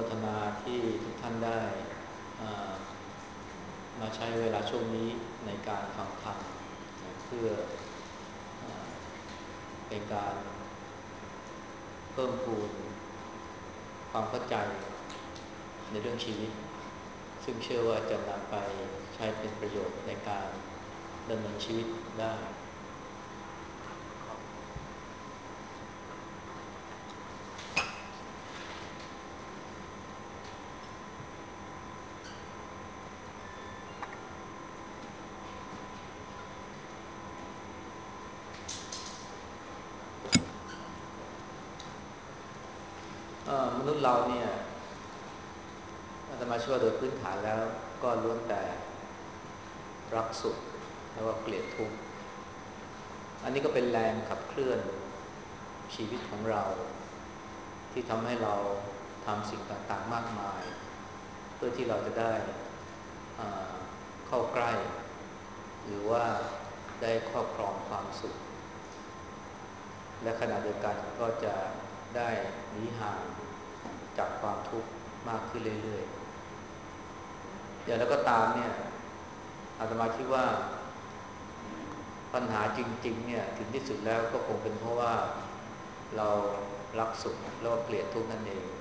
ทนาที่ทุกท่านได้อ่ามาใช้เวลาช่วงนี้ในการฟังธรรมนะเพื่ออ่าเป็นการเพิ่มพูนความเข้าใจในเรื่องชีวิตซึ่งเชื่อว่าจะนำไปใช้เป็นประโยชน์ในการดำเนินชีวิตได้มนุษย์เราเนี่ยอาตมาเชื่อว่าโดยพื้นฐานแล้วก็ล้วนแต่รักสุขแล้วก็เกลียดทุกข์อันนี้ก็เป็นแรงขับเคลื่อนชีวิตของเราที่ทำให้เราทำสิ่งต่างๆมากมายเพื่อที่เราจะได้อ่าเข้าใกล้หรือว่าได้ครอบครองความสุขและขณะเดียวกันก็จะได้หนีห่างจากความทุกข์มากขึ้นเรื่อยๆอย่างไรก็ตามเนี่ยอาตมาคิดว่าปัญหาจริงๆเนี่ยถึงที่สุดแล้วก็คงเป็นเพราะว่าเรารักสุขแล้วก็เกลียดทุกข์นั่นเอง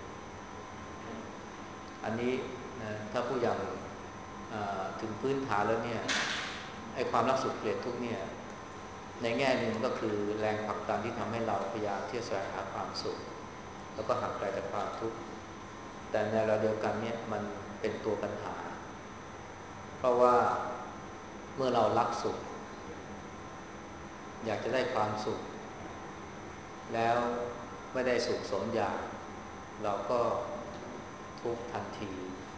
อันนี้นะถ้าผู้อย่างถึงพื้นฐานแล้วเนี่ยไอ้ความรักสุขเกลียดทุกข์เนี่ยในแง่หนึ่งมันก็คือแรงผลักดันที่ทำให้เราพยายามที่จะแสวงหาความสุขแล้วก็ห่างไกลจากความทุกข์แต่ในเวลาเดียวกันเนี่ยมันเป็นตัวปัญหาเพราะว่าเมื่อเรารักสุขอยากจะได้ความสุขแล้วไม่ได้สุขสมอยากเราก็ทุกข์ทันที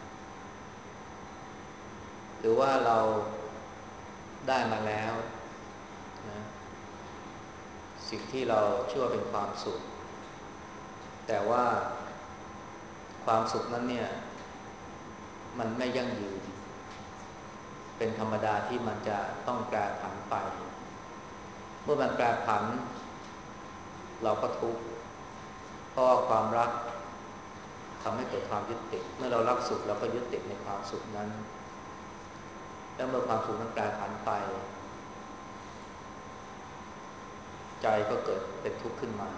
หรือว่าเราได้มาแล้วนะสิ่งที่เราเชื่อเป็นความสุขแต่ว่าความสุขนั้นเนี่ยมันไม่ยั่งยืนเป็นธรรมดาที่มันจะต้องแปรผันไปเมื่อมันแปรผันเราก็ทุกข์เพราะว่าความรักทำให้เกิดความยึดติดเมื่อเรารักสุขเราก็ยึดติดในความสุขนั้นแล้วเมื่อความสุขนั้นแปรผันไปใจก็เกิดเป็นทุกข์ขึ้นมา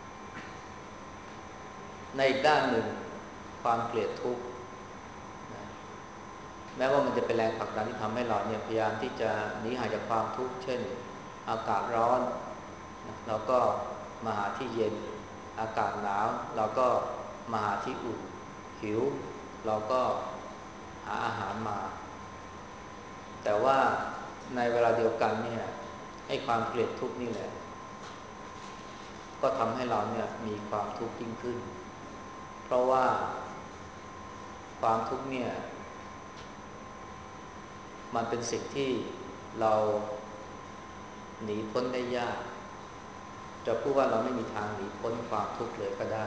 ในอีกด้านหนึ่งความเกลียดทุกข์นะแม้ว่ามันจะเป็นแรงผลักดันที่ทำให้เราเนี่ยพยายามที่จะหนีห่างจากความทุกข์เช่นอากาศร้อนนะเราก็มาหาที่เย็นอากาศหนาวเราก็มาหาที่อุ่นหิวเราก็หาอาหารมาแต่ว่าในเวลาเดียวกันเนี่ยให้ความเกลียดทุกข์นี่แหละก็ทำให้เราเนี่ยมีความทุกข์ยิ่งขึ้นเพราะว่าความทุกข์เนี่ยมันเป็นสิ่งที่เราหนีพ้นได้ยากจะพูดว่าเราไม่มีทางหนีพ้นความทุกข์เลยก็ได้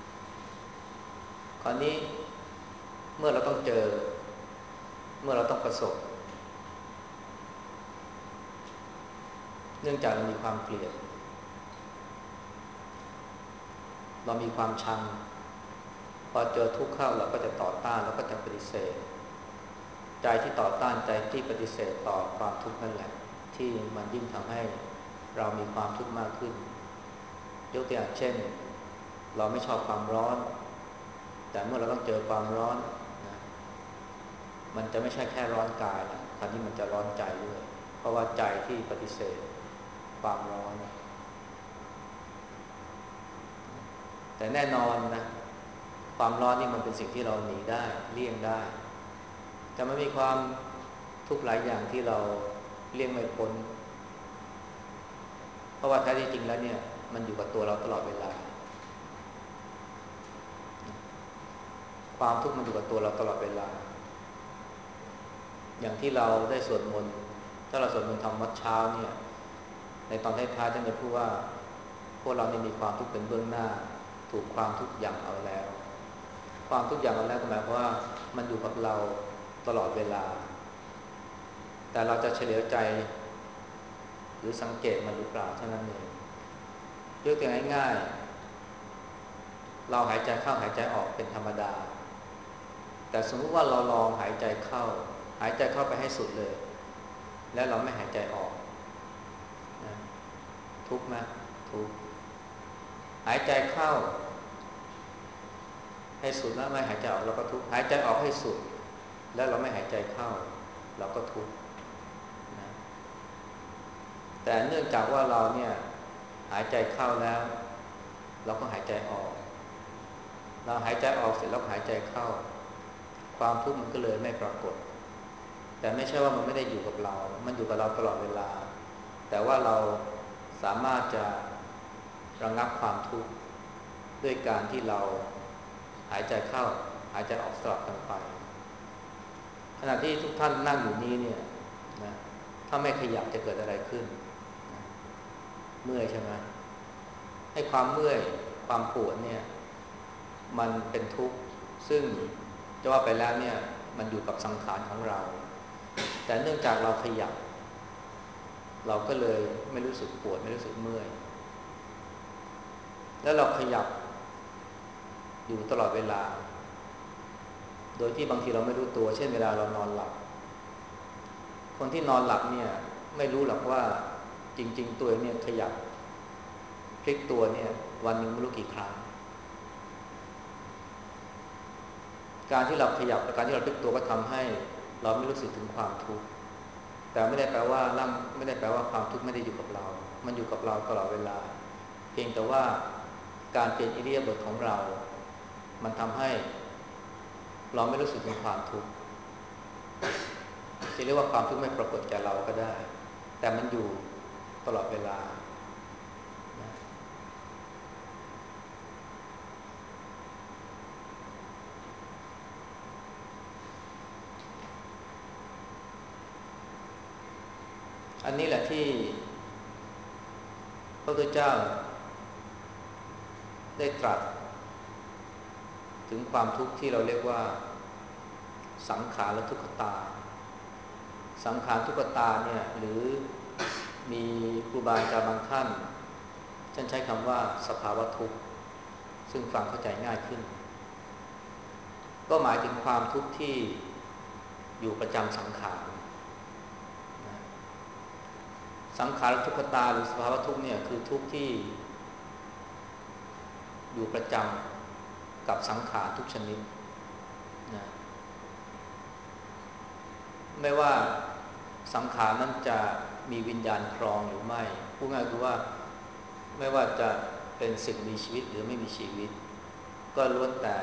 คราวนี้เมื่อเราต้องเจอเมื่อเราต้องประสบเนื่องจากเรามีความเกลียดเรามีความชังพอเจอทุกข์เข้าเราก็จะต่อต้านเราก็จะปฏิเสธใจที่ต่อต้านใจที่ปฏิเสธต่อความทุกข์นั่นแหละที่มันยิ่งทำให้เรามีความทุกข์มากขึ้นยกตัวอย่างเช่นเราไม่ชอบความร้อนแต่เมื่อเราต้องเจอความร้อนนะมันจะไม่ใช่แค่ร้อนกายนะคราวนี้มันจะร้อนใจด้วยเพราะว่าใจที่ปฏิเสธความร้อนแต่แน่นอนนะความร้อนนี่มันเป็นสิ่งที่เราหนีได้เลี่ยงได้แต่มันมีความทุกข์หลายอย่างที่เราเลี่ยงไม่พ้นเพราะว่าแท้ที่จริงแล้วเนี่ยมันอยู่กับตัวเราตลอดเวลาความทุกข์มันอยู่กับตัวเราตลอดเวลาอย่างที่เราได้สวดมนต์ถ้าเราสวดมนต์ทำวัดเช้าเนี่ยในตอนท้ายๆท่านจะพูดว่าพวกเรานี่มีความทุกข์เป็นเบื้องหน้าถูกความทุกข์อย่างเอาแล้วความทุกข์อย่างเอาแล้วก็หมายความว่ามันอยู่กับเราตลอดเวลาแต่เราจะเฉลียวใจหรือสังเกตมันหรือเปล่าเท่านั้นเองยกตัวอย่างง่ายๆเราหายใจเข้าหายใจออกเป็นธรรมดาแต่สมมติว่าเราลองหายใจเข้าไปให้สุดเลยแล้วเราไม่หายใจออกนะทุกข์ไหมทุกข์หายใจเข้าให้สุดแล้วไม่หายใจออกเราก็ทุกข์หายใจออกให้สุดแล้วเราไม่หายใจเข้าเราก็ทุกข์นะแต่เนื่องจากว่าเราเนี่ยหายใจเข้าแล้วเราก็หายใจออกเราหายใจออกเสร็จแล้วหายใจเข้าความทุกข์มันก็เลยไม่ปรากฏแต่ไม่ใช่ว่ามันไม่ได้อยู่กับเรามันอยู่กับเราตลอดเวลาแต่ว่าเราสามารถจะระงับความทุกข์ด้วยการที่เราหายใจเข้าหายใจออกสลับกันไปขณะที่ทุกท่านนั่งอยู่นี้เนี่ยนะถ้าไม่ขยับจะเกิดอะไรขึ้นนะเมื่อยใช่ไหมให้ความเมื่อยความปวดเนี่ยมันเป็นทุกข์ซึ่งจะว่าไปแล้วเนี่ยมันอยู่กับสังขารของเราแต่เนื่องจากเราขยับเราก็เลยไม่รู้สึกปวดไม่รู้สึกเมื่อยแล้วเราขยับอยู่ตลอดเวลาโดยที่บางทีเราไม่รู้ตัวเช่นเวลาเรานอนหลับคนที่นอนหลับเนี่ยไม่รู้หรอกว่าจริงๆตัวเนี่ยขยับพลิกตัวเนี่ยวันหนึ่งไม่รู้กี่ครั้งการที่เราขยับและการที่เราพลิกตัวก็ทำให้เราไม่รู้สึกถึงความทุกข์แต่ไม่ได้แปลว่าความทุกข์ไม่ได้อยู่กับเรามันอยู่กับเราตลอดเวลาเพียงแต่ว่าการเปลี่ยนอิริยาบถของเรามันทำให้เราไม่รู้สึกถึงความทุกข์จะเรียกว่าความทุกข์ไม่ปรากฏแก่เราก็ได้แต่มันอยู่ตลอดเวลานะอันนี้แหละที่พระพุทธเจ้าได้ตรัสถึงความทุกข์ที่เราเรียกว่าสังขารทุกขตาสังขารทุกขตาเนี่ยหรือมีครูบาอาจารย์บางท่านใช้คำว่าสภาวะทุกข์ซึ่งฟังเข้าใจง่ายขึ้นก็หมายถึงความทุกข์ที่อยู่ประจำสังขารสังขารทุกขตาหรือสภาวะทุกข์เนี่ยคือทุกข์ที่อยู่ประจำกับสังขารทุกชนิดนะไม่ว่าสังขารนั้นจะมีวิญญาณครองหรือไม่พูดง่ายคือว่าไม่ว่าจะเป็นสิ่งมีชีวิตหรือไม่มีชีวิตก็ล้วนแต่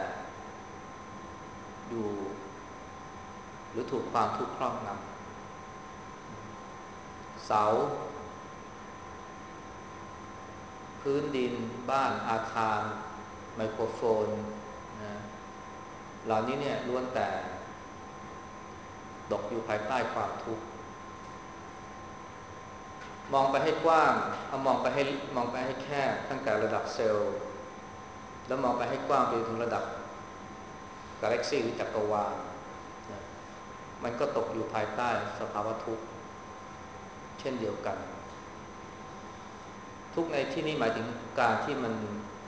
อยู่หรือถูกความทุกข์ครอบงำเสาพื้นดินบ้านอาคารไมโครโฟนนะเหล่านี้เนี่ยล้วนแต่ตกอยู่ภายใต้ความทุกข์มองไปให้กว้างเอามองไปให้แคบตั้งแต่ระดับเซลล์แล้วมองไปให้กว้างไปถึงระดับกาแล็กซี่หรือจักรวาลนะมันก็ตกอยู่ภายใต้สภาวะทุกข์เช่นเดียวกันทุกข์ในที่นี้หมายถึงการที่มัน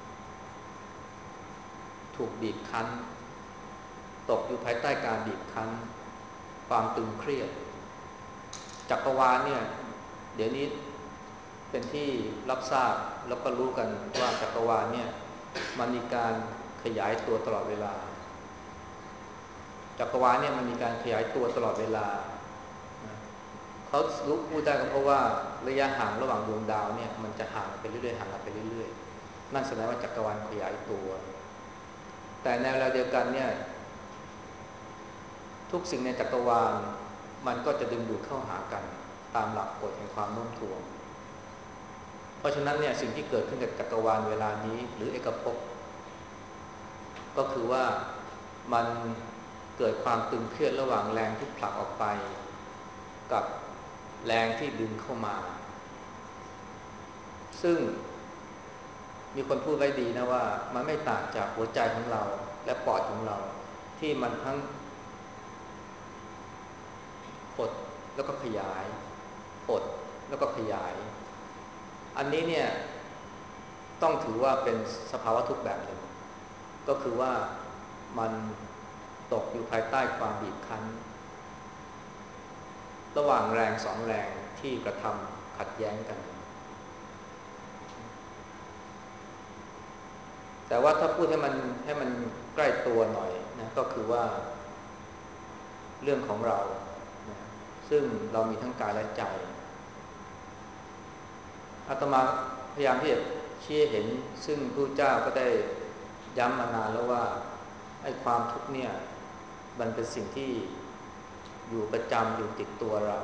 ถูกบีบคั้นตกอยู่ภายใต้การบีบคั้นความตึงเครียดจักรวาลเนี่ยเดี๋ยวนี้เป็นที่รับทราบแล้วก็รู้กันว่าจักรวาลเนี่ยมันมีการขยายตัวตลอดเวลาจักรวาลเนี่ยมันมีการขยายตัวตลอดเวลาเขารู้พูดได้ก็เพราะว่าระยะห่างระหว่างดวงดาวเนี่ยมันจะห่างไปเรื่อยๆห่างกันไปเรื่อยๆนั่นแสดงว่าจักรวาลขยายตัวแต่ในเวลาเดียวกันเนี่ยทุกสิ่งในจักรวาลมันก็จะดึงดูดเข้าหากันตามหลักกฎแห่งความโน้มถ่วงเพราะฉะนั้นเนี่ยสิ่งที่เกิดขึ้นกับจักรวาลเวลานี้หรือเอกภพก็คือว่ามันเกิดความตึงเครียดระหว่างแรงที่ผลักออกไปกับแรงที่ดึงเข้ามาซึ่งมีคนพูดไว้ดีนะว่ามันไม่ต่างจากหัวใจของเราและปอดของเราที่มันทั้งหดแล้วก็ขยายหดแล้วก็ขยายอันนี้เนี่ยต้องถือว่าเป็นสภาวะทุกข์แบบหนึ่งก็คือว่ามันตกอยู่ภายใต้ความบีบคั้นระหว่างแรงสองแรงที่กระทำขัดแย้งกันแต่ว่าถ้าพูดให้มันใกล้ตัวหน่อยนะก็คือว่าเรื่องของเรานะซึ่งเรามีทั้งกายและใจอาตมาพยายามที่จะชี้เห็นซึ่งพระเจ้าก็ได้ย้ำมานานแล้วว่าไอ้ความทุกข์เนี่ยมันเป็นสิ่งที่อยู่ประจำอยู่ติดตัวเรา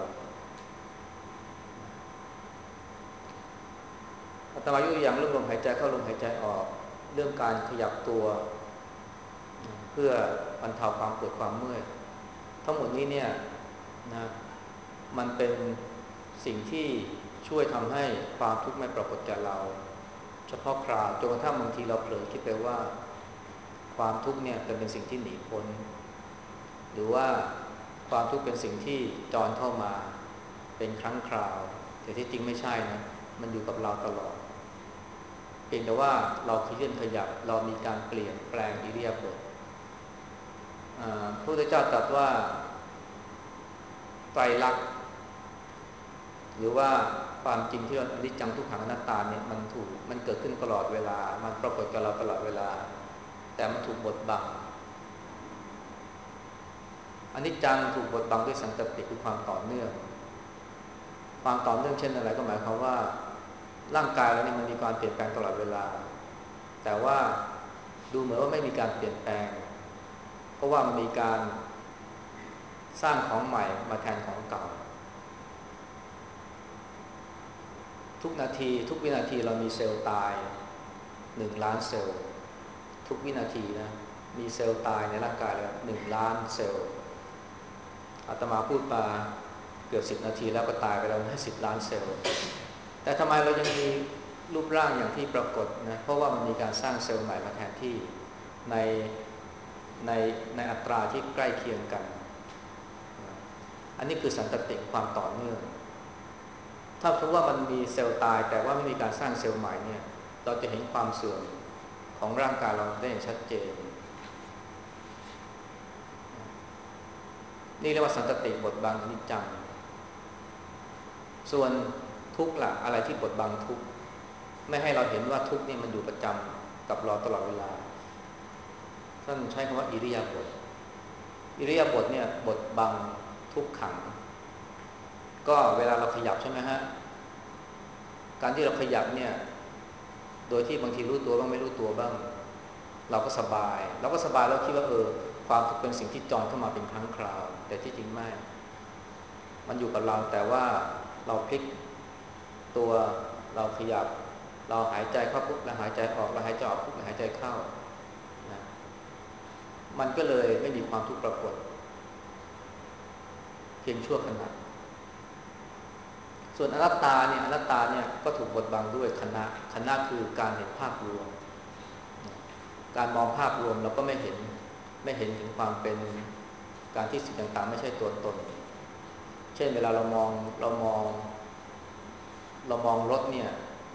อาตมายกตัวอย่างเรื่องลมหายใจเข้าลมหายใจออกเรื่องการขยับตัวเพื่อบรรเทาความปวดความเมื่อยทั้งหมดนี้เนี่ยนะมันเป็นสิ่งที่ช่วยทำให้ความทุกข์ไม่ปรากฏแก่เราเฉพาะคราวจนกระทั่งบางทีเราเผลอคิดไปว่าความทุกข์เนี่ยเป็นสิ่งที่หนีพ้นหรือว่าความทุกข์เป็นสิ่งที่จรเข้ามาเป็นครั้งคราวแต่ที่จริงไม่ใช่นะมันอยู่กับเราตลอดเพียงแต่ว่าเราขยันขยับเรามีการเปลี่ยนแปลงอิริยาบถพระพุทธเจ้าตรัสว่าไตรลักษณ์หรือว่าความจริงที่อนิจจังทุกขังอนัตตาเนี่ยมันเกิดขึ้นตลอดเวลามันปรากฏกับเราตลอดเวลาแต่มันถูกบดบังอนิจจังถูกบดบังด้วยสันตติคือความต่อเนื่องความต่อเนื่องเช่นอะไรก็หมายความว่าร่างกายเราเนี่ยมันมีการเปลี่ยนแปลงตลอดเวลาแต่ว่าดูเหมือนว่าไม่มีการเปลี่ยนแปลงเพราะว่ามันมีการสร้างของใหม่มาแทนของเก่าทุกนาทีทุกวินาทีเรามีเซลล์ตาย1 ล้านเซลล์ทุกวินาทีนะมีเซลล์ตายในร่างกายเรา1 ล้านเซลล์อาตมาพูดมาเกือบ10 นาทีแล้วก็ตายไปแล้ว10 ล้านเซลล์แต่ทำไมเรายังมีรูปร่างอย่างที่ปรากฏนะเพราะว่ามันมีการสร้างเซลล์ใหม่มาแทนที่ในในในอัตราที่ใกล้เคียงกันอันนี้คือสันตติความต่อเนื่องถ้าสมมติว่ามันมีเซลล์ตายแต่ว่าไม่มีการสร้างเซลล์ใหม่เนี่ยเราจะเห็นความเสื่อมของร่างกายเราได้อย่างชัดเจนนี่เรียกว่าสันตติบทบังอนิจจังส่วนทุกข์ล่ะอะไรที่บทบังทุกข์ไม่ให้เราเห็นว่าทุกข์นี่มันอยู่ประจำกับเราตลอดเวลาท่านใช้คำว่าอิริยาบถอิริยาบถเนี่ยบทบังทุกขังก็เวลาเราขยับใช่ไหมฮะการที่เราขยับเนี่ยโดยที่บางทีรู้ตัวบ้างไม่รู้ตัวบ้างเราก็สบายแล้วคิดว่าความทุกข์เป็นสิ่งที่จรเข้ามาเป็นครั้งคราวแต่ที่จริงไม่มันอยู่กับเราแต่ว่าเราพลิกตัวเราขยับเราหายใจเข้าปุ๊บแล้วหายใจออกเราหายใจออกปุ๊บแล้วหายใจเข้านะมันก็เลยไม่มีความทุกข์ปรากฏเพียงชั่วขณะส่วนอนัตตาเนี่ยก็ถูกบดบังด้วยคณะคือการเห็นภาพรวมการมองภาพรวมเราก็ไม่เห็นถึงความเป็นการที่สิ่งต่างๆไม่ใช่ตัวตนเช่นเวลาเรามองรถเนี่ย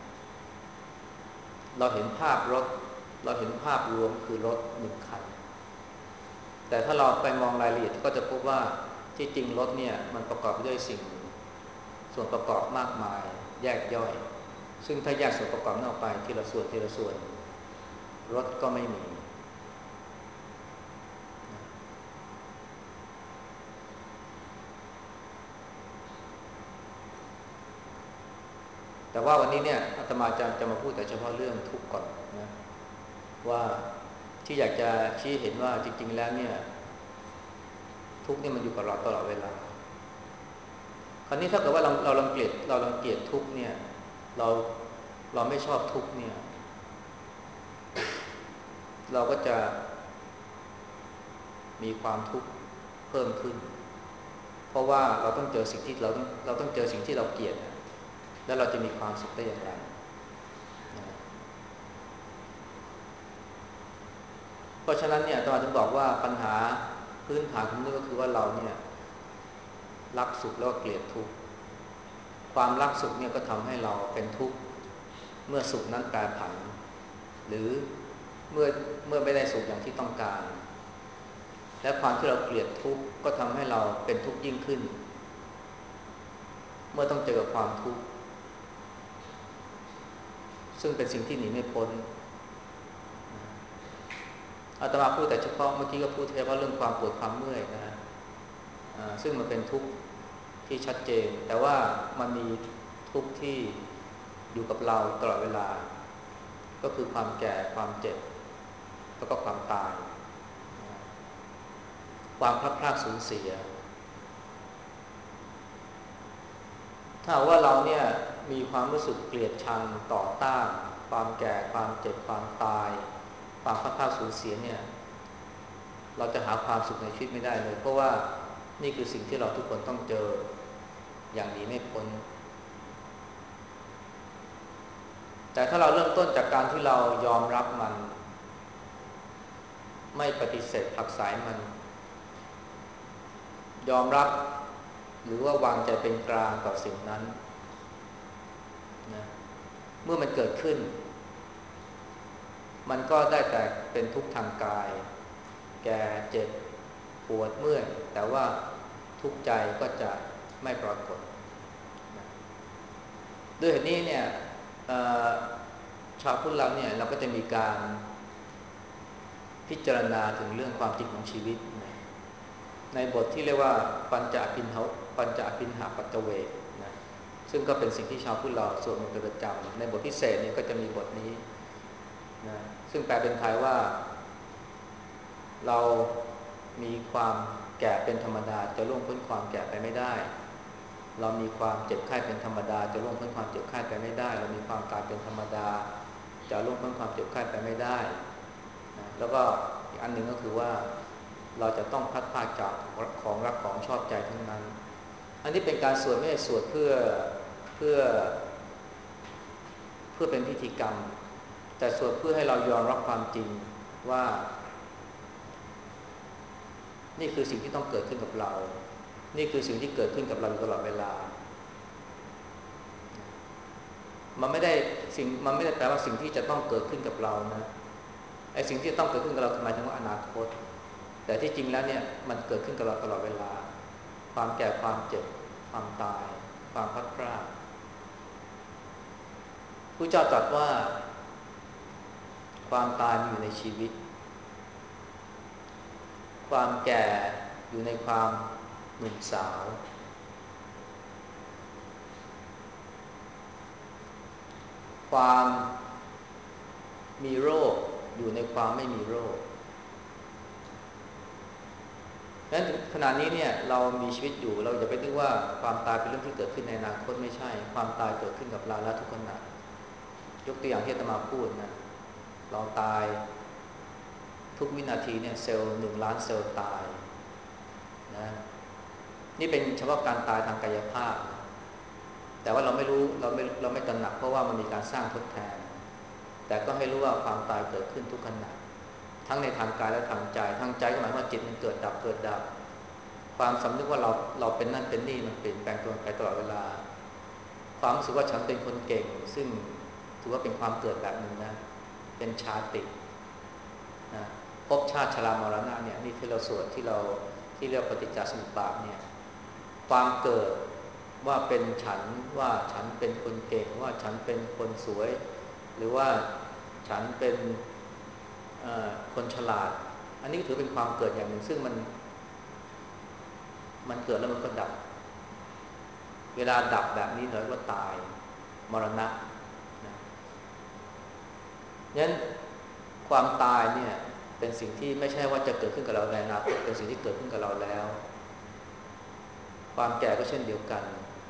เราเห็นภาพรถเราเห็นภาพรวมคือรถ1 คันแต่ถ้าเราไปมองรายละเอียดก็จะพบว่าที่จริงรถเนี่ยมันประกอบด้วยสิ่งส่วนประกอบมากมายแยกย่อยซึ่งถ้าแยกส่วนประกอบนั้นออกไปทีละส่วนรถก็ไม่มีแต่ว่าวันนี้เนี่ยอาตมาจะมาพูดแต่เฉพาะเรื่องทุกข์ก่อนนะว่าที่อยากจะชี้เห็นว่าจริงๆแล้วเนี่ยทุกข์เนี่ยมันอยู่กับเราตลอดเวลาคราวนี้ถ้าเกิดว่าเรารังเกียจทุกข์เนี่ยเราเราไม่ชอบทุกข์เนี่ยเราก็จะมีความทุกข์เพิ่มขึ้นเพราะว่าเราต้องเจอสิ่งที่เราต้องเจอสิ่งที่เราเกลียดแล้วเราจะมีความสุขได้อย่างไรนะเพราะฉะนั้นเนี่ยตอนถึงบอกว่าปัญหาพื้นฐานของมันก็คือว่าเราเนี่ยรักสุขแล้วก็เกลียดทุกข์ความรักสุขเนี่ยก็ทำให้เราเป็นทุกข์เมื่อสุขนั้นแปรผันหรือเมื่อเมื่อไม่ได้สุขอย่างที่ต้องการและความที่เราเกลียดทุกข์ก็ทำให้เราเป็นทุกข์ยิ่งขึ้นเมื่อต้องเจอกับความทุกข์ซึ่งเป็นสิ่งที่หนีไม่พ้นอาตมาพูดแต่เฉพาะเมื่อกี้ก็พูดเฉพาะเรื่องความปวดความเมื่อยนะฮะซึ่งมันเป็นทุกข์ที่ชัดเจนแต่ว่ามันมีทุกข์ที่อยู่กับเราตลอดเวลาก็คือความแก่ความเจ็บแล้วก็ความตายความพลัดพรากสูญเสียถ้าว่าเราเนี่ยมีความรู้สึกเกลียดชังต่อต้านความแก่ความเจ็บความตายความพลัดพรากสูญเสียเนี่ยเราจะหาความสุขในชีวิตไม่ได้เลยเพราะว่านี่คือสิ่งที่เราทุกคนต้องเจออย่างนี้ไม่พ้นแต่ถ้าเราเริ่มต้นจากการที่เรายอมรับมันไม่ปฏิเสธผลักไสมันยอมรับหรือว่าวางใจเป็นกลางต่อสิ่งนั้นนะเมื่อมันเกิดขึ้นมันก็ได้แต่เป็นทุกข์ทางกายแก่เจ็บปวดเมื่อยแต่ว่าทุกข์ใจก็จะไม่ปรากฏนะด้วยเหตุนี้เนี่ยชาวพุทธเราเนี่ยเราก็จะมีการพิจารณาถึงเรื่องความจริงของชีวิตนะในบทที่เรียกว่าปัญจอภินหปัจจเวกนะซึ่งก็เป็นสิ่งที่ชาวพุทธเราสวดมนต์เป็นประจำในบทพิเศษเนี่ยก็จะมีบทนี้นะซึ่งแปลเป็นไทยว่าเรามีความแก่เป็นธรรมดาจะล่วงพ้นความแก่ไปไม่ได้เรามีความเจ็บไข้เป็นธรรมดาจะล่วงพ้นความเจ็บไข้ไปไม่ได้เรามีความตายเป็นธรรมดาจะล่วงพ้นความเจ็บไข้ไปไม่ได้นะแล้วก็อีกอันหนึ่งก็คือว่าเราจะต้องพลัดพรากจากของรักของชอบใจทั้งนั้นอันนี้เป็นการสวดไม่ใช่สวดเเพื่อเพื่อเป็นพิธีกรรมแต่สวดเพื่อให้เรายอมรับความจริงว่านี่คือสิ่งที่ต้องเกิดขึ้นกับเรานี่คือสิ่งที่เกิดขึ้นกับเราอยู่ตลอดเวลามันไม่ได้แปลว่าสิ่งที่จะต้องเกิดขึ้นกับเรานะไอ้สิ่งที่ต้องเกิดขึ้นกับเราหมายถึงว่าอนาคตแต่ที่จริงแล้วเนี่ยมันเกิดขึ้นกับเราตลอดเวลาความแก่ความเจ็บความตายความพลัดพรากพระเจ้าตรัสว่าความตายมีอยู่ในชีวิตความแก่อยู่ในความหนุ่มสาวความมีโรคอยู่ในความไม่มีโรคดังนั้นขณะนี้เนี่ยเรามีชีวิตอยู่เราอย่าไปนึกว่าความตายเป็นเรื่องที่เกิดขึ้นในอนาคตไม่ใช่ความตายเกิดขึ้นกับเราและทุกขณะยกตัวอย่างที่อาตมาพูดนะเราตายทุกวินาทีเนี่ยเซลล์1 ล้านเซลล์ตายนะนี่เป็นเฉพาะการตายทางกายภาพแต่ว่าเราไม่รู้เราไม่ตระหนักเพราะว่ามันมีการสร้างทดแทนแต่ก็ให้รู้ว่าความตายเกิดขึ้นทุกขณะทั้งในทางกายและทางใจทางใจก็หมายว่าจิตมันเกิดดับความสำนึกว่าเราเป็นนั่นเป็นนี่มันเปลี่ยนแปลงตัวไปตลอดเวลาความรู้สึกว่าฉันเป็นคนเก่งซึ่งถือว่าเป็นความเกิดแบบหนึ่งนะเป็นชาตินะภพชาติชรามรณะเนี่ยนี่ที่เราสวดที่เรียกปฏิจจสมุปบาทเนี่ยความเกิดว่าเป็นฉันว่าฉันเป็นคนเก่งว่าฉันเป็นคนสวยหรือว่าฉันเป็นคนฉลาดอันนี้ถือเป็นความเกิดอย่างหนึ่งซึ่งมันเกิดแล้วมันก็ดับเวลาดับแบบนี้เราเรียกว่าตายมรณะนะงั้นความตายเนี่ยเป็นสิ่งที่ไม่ใช่ว่าจะเกิดขึ้นกับเราในอนาคตเป็นสิ่งที่เกิดขึ้นกับเราแล้วความแก่ก็เช่นเดียวกัน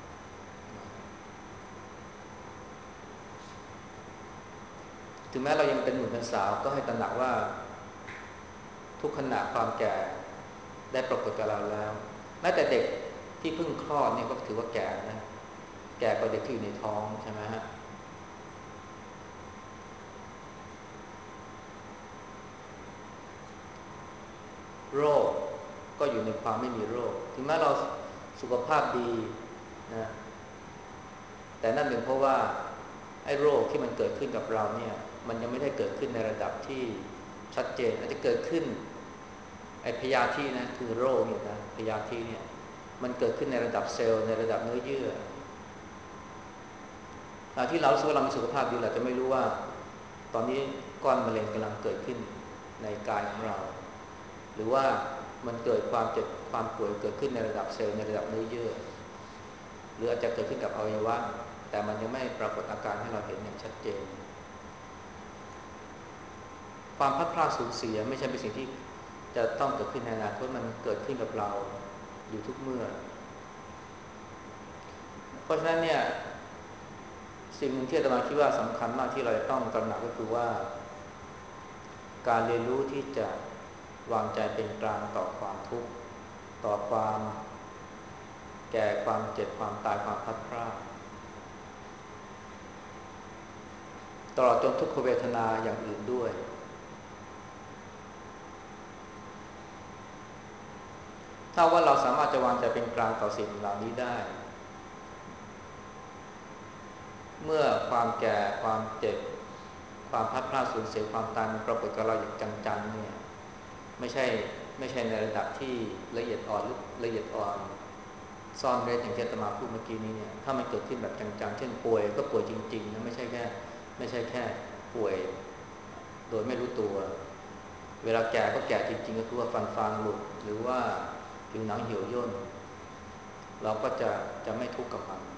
ถึงแม้เรายังเป็นหนุ่มเป็นสาวก็ให้ตระหนักว่าทุกขณะความแก่ได้ปรากฏกับเราแล้วแม้แต่เด็กที่เพิ่งคลอดเนี่ยก็ถือว่าแก่นะแก่กว่าเด็กที่อยู่ในท้องใช่ไหมฮะโรคก็อยู่ในความไม่มีโรคถึงแม้เราสุขภาพดีนะแต่นั่นเป็นเพราะว่าไอ้โรคที่มันเกิดขึ้นกับเราเนี่ยมันยังไม่ได้เกิดขึ้นในระดับที่ชัดเจนอาจจะเกิดขึ้นไอ้พยาธินะคือโรคเนี่ยนะพยาธิเนี่ยมันเกิดขึ้นในระดับเซลล์ในระดับเนื้อเยื่อที่เรารู้สึกว่าเรามีสุขภาพดีเราจะไม่รู้ว่าตอนนี้ก้อนมะเร็งกำลังเกิดขึ้นในกายของเราหรือว่ามันเกิดความเจ็บความป่วยเกิดขึ้นในระดับเซลล์ในระดับเนื้อเยื่อหรืออาจจะเกิดขึ้นกับอวัยวะแต่มันยังไม่ปรากฏอาการให้เราเห็นอย่างชัดเจนความพลัดพรากสูญเสียไม่ใช่เป็นสิ่งที่จะต้องเกิดขึ้นในอนาคตมันเกิดขึ้นกับเราอยู่ทุกเมื่อเพราะฉะนั้นเนี่ยสิ่งหนึ่งที่อาตมาคิดว่าสำคัญมากที่เราจะต้องตระหนักก็คือว่าการเรียนรู้ที่จะวางใจเป็นกลางต่อความทุกข์ต่อความแก่ความเจ็บความตายความพลัดพรากตลอดจนทุกขเวทนาอย่างอื่นด้วยถ้าว่าเราสามารถจะวางใจเป็นกลางต่อสิ่งเหล่านี้ได้เมื่อความแก่ความเจ็บความพลัดพรากสูญเสียความตายมันปรากฏกับเราอย่างจังๆเนี่ยไม่ใช่ในระดับที่ละเอียดอ่อนหรือละเอียดอ่อนซ่อนเร้นอย่างที่อาตมาพูดเมื่อกี้นี้เนี่ยถ้ามันเกิดขึ้นแบบจังๆเช่นป่วยก็ป่วยจริงๆนะไม่ใช่แค่ป่วยโดยไม่รู้ตัวเวลาแก่ก็แก่จริงๆก็คือว่าฟันฟางหลุดหรือว่าผิวหนังเหี่ยวย่นเราก็จะไม่ทุกข์กับมัน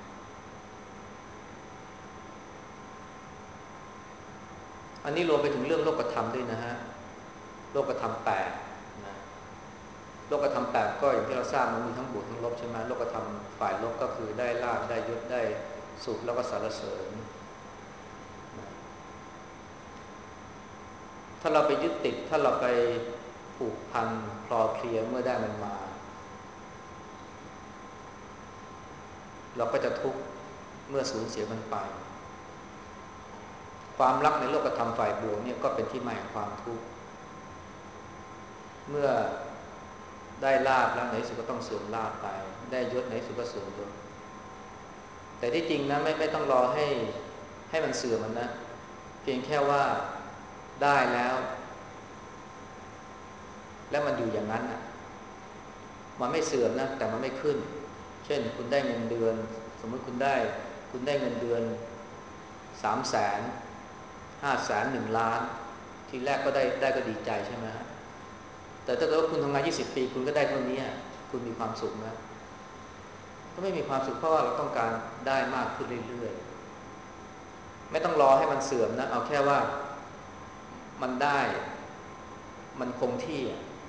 อันนี้รวมไปถึงเรื่องโลกธรรมด้วยนะฮะโลกธรรมแปดนะโลกธรรมแปดก็อย่างที่เราทราบมันมีทั้งบวกทั้งลบใช่ไหมโลกธรรมฝ่ายลบก็คือได้ลาภได้ยศได้สุขแล้วก็สรรเสริญถ้าเราไปยึดติดถ้าเราไปผูกพันคลอเคลียเมื่อได้มันมาเราก็จะทุกข์เมื่อสูญเสียมันไปความรักในโลกธรรมฝ่ายบวกเนี่ยก็เป็นที่มาของความทุกข์เมื่อได้ลาภแล้วในที่สุดก็ต้องเสื่อมลาภไปได้ยศในที่สุดก็เสื่อมยศแต่ที่จริงนะไม่ต้องรอให้มันเสื่อมมันนะเพียงแค่ว่าได้แล้วมันอยู่อย่างนั้นน่ะมันไม่เสื่อมนะแต่มันไม่ขึ้นเช่นคุณได้เงินเดือนสมมติคุณได้เงินเดือน300,000 500,000 1,000,000ทีแรกก็ได้ก็ดีใจใช่ไหมฮะแต่ถ้าเกิดว่าคุณทำงาน20 ปีคุณก็ได้เท่านี้คุณมีความสุขไหมก็ไม่มีความสุขเพราะว่าเราต้องการได้มากขึ้นเรื่อยๆไม่ต้องรอให้มันเสื่อมนะเอาแค่ว่ามันได้มันคงที่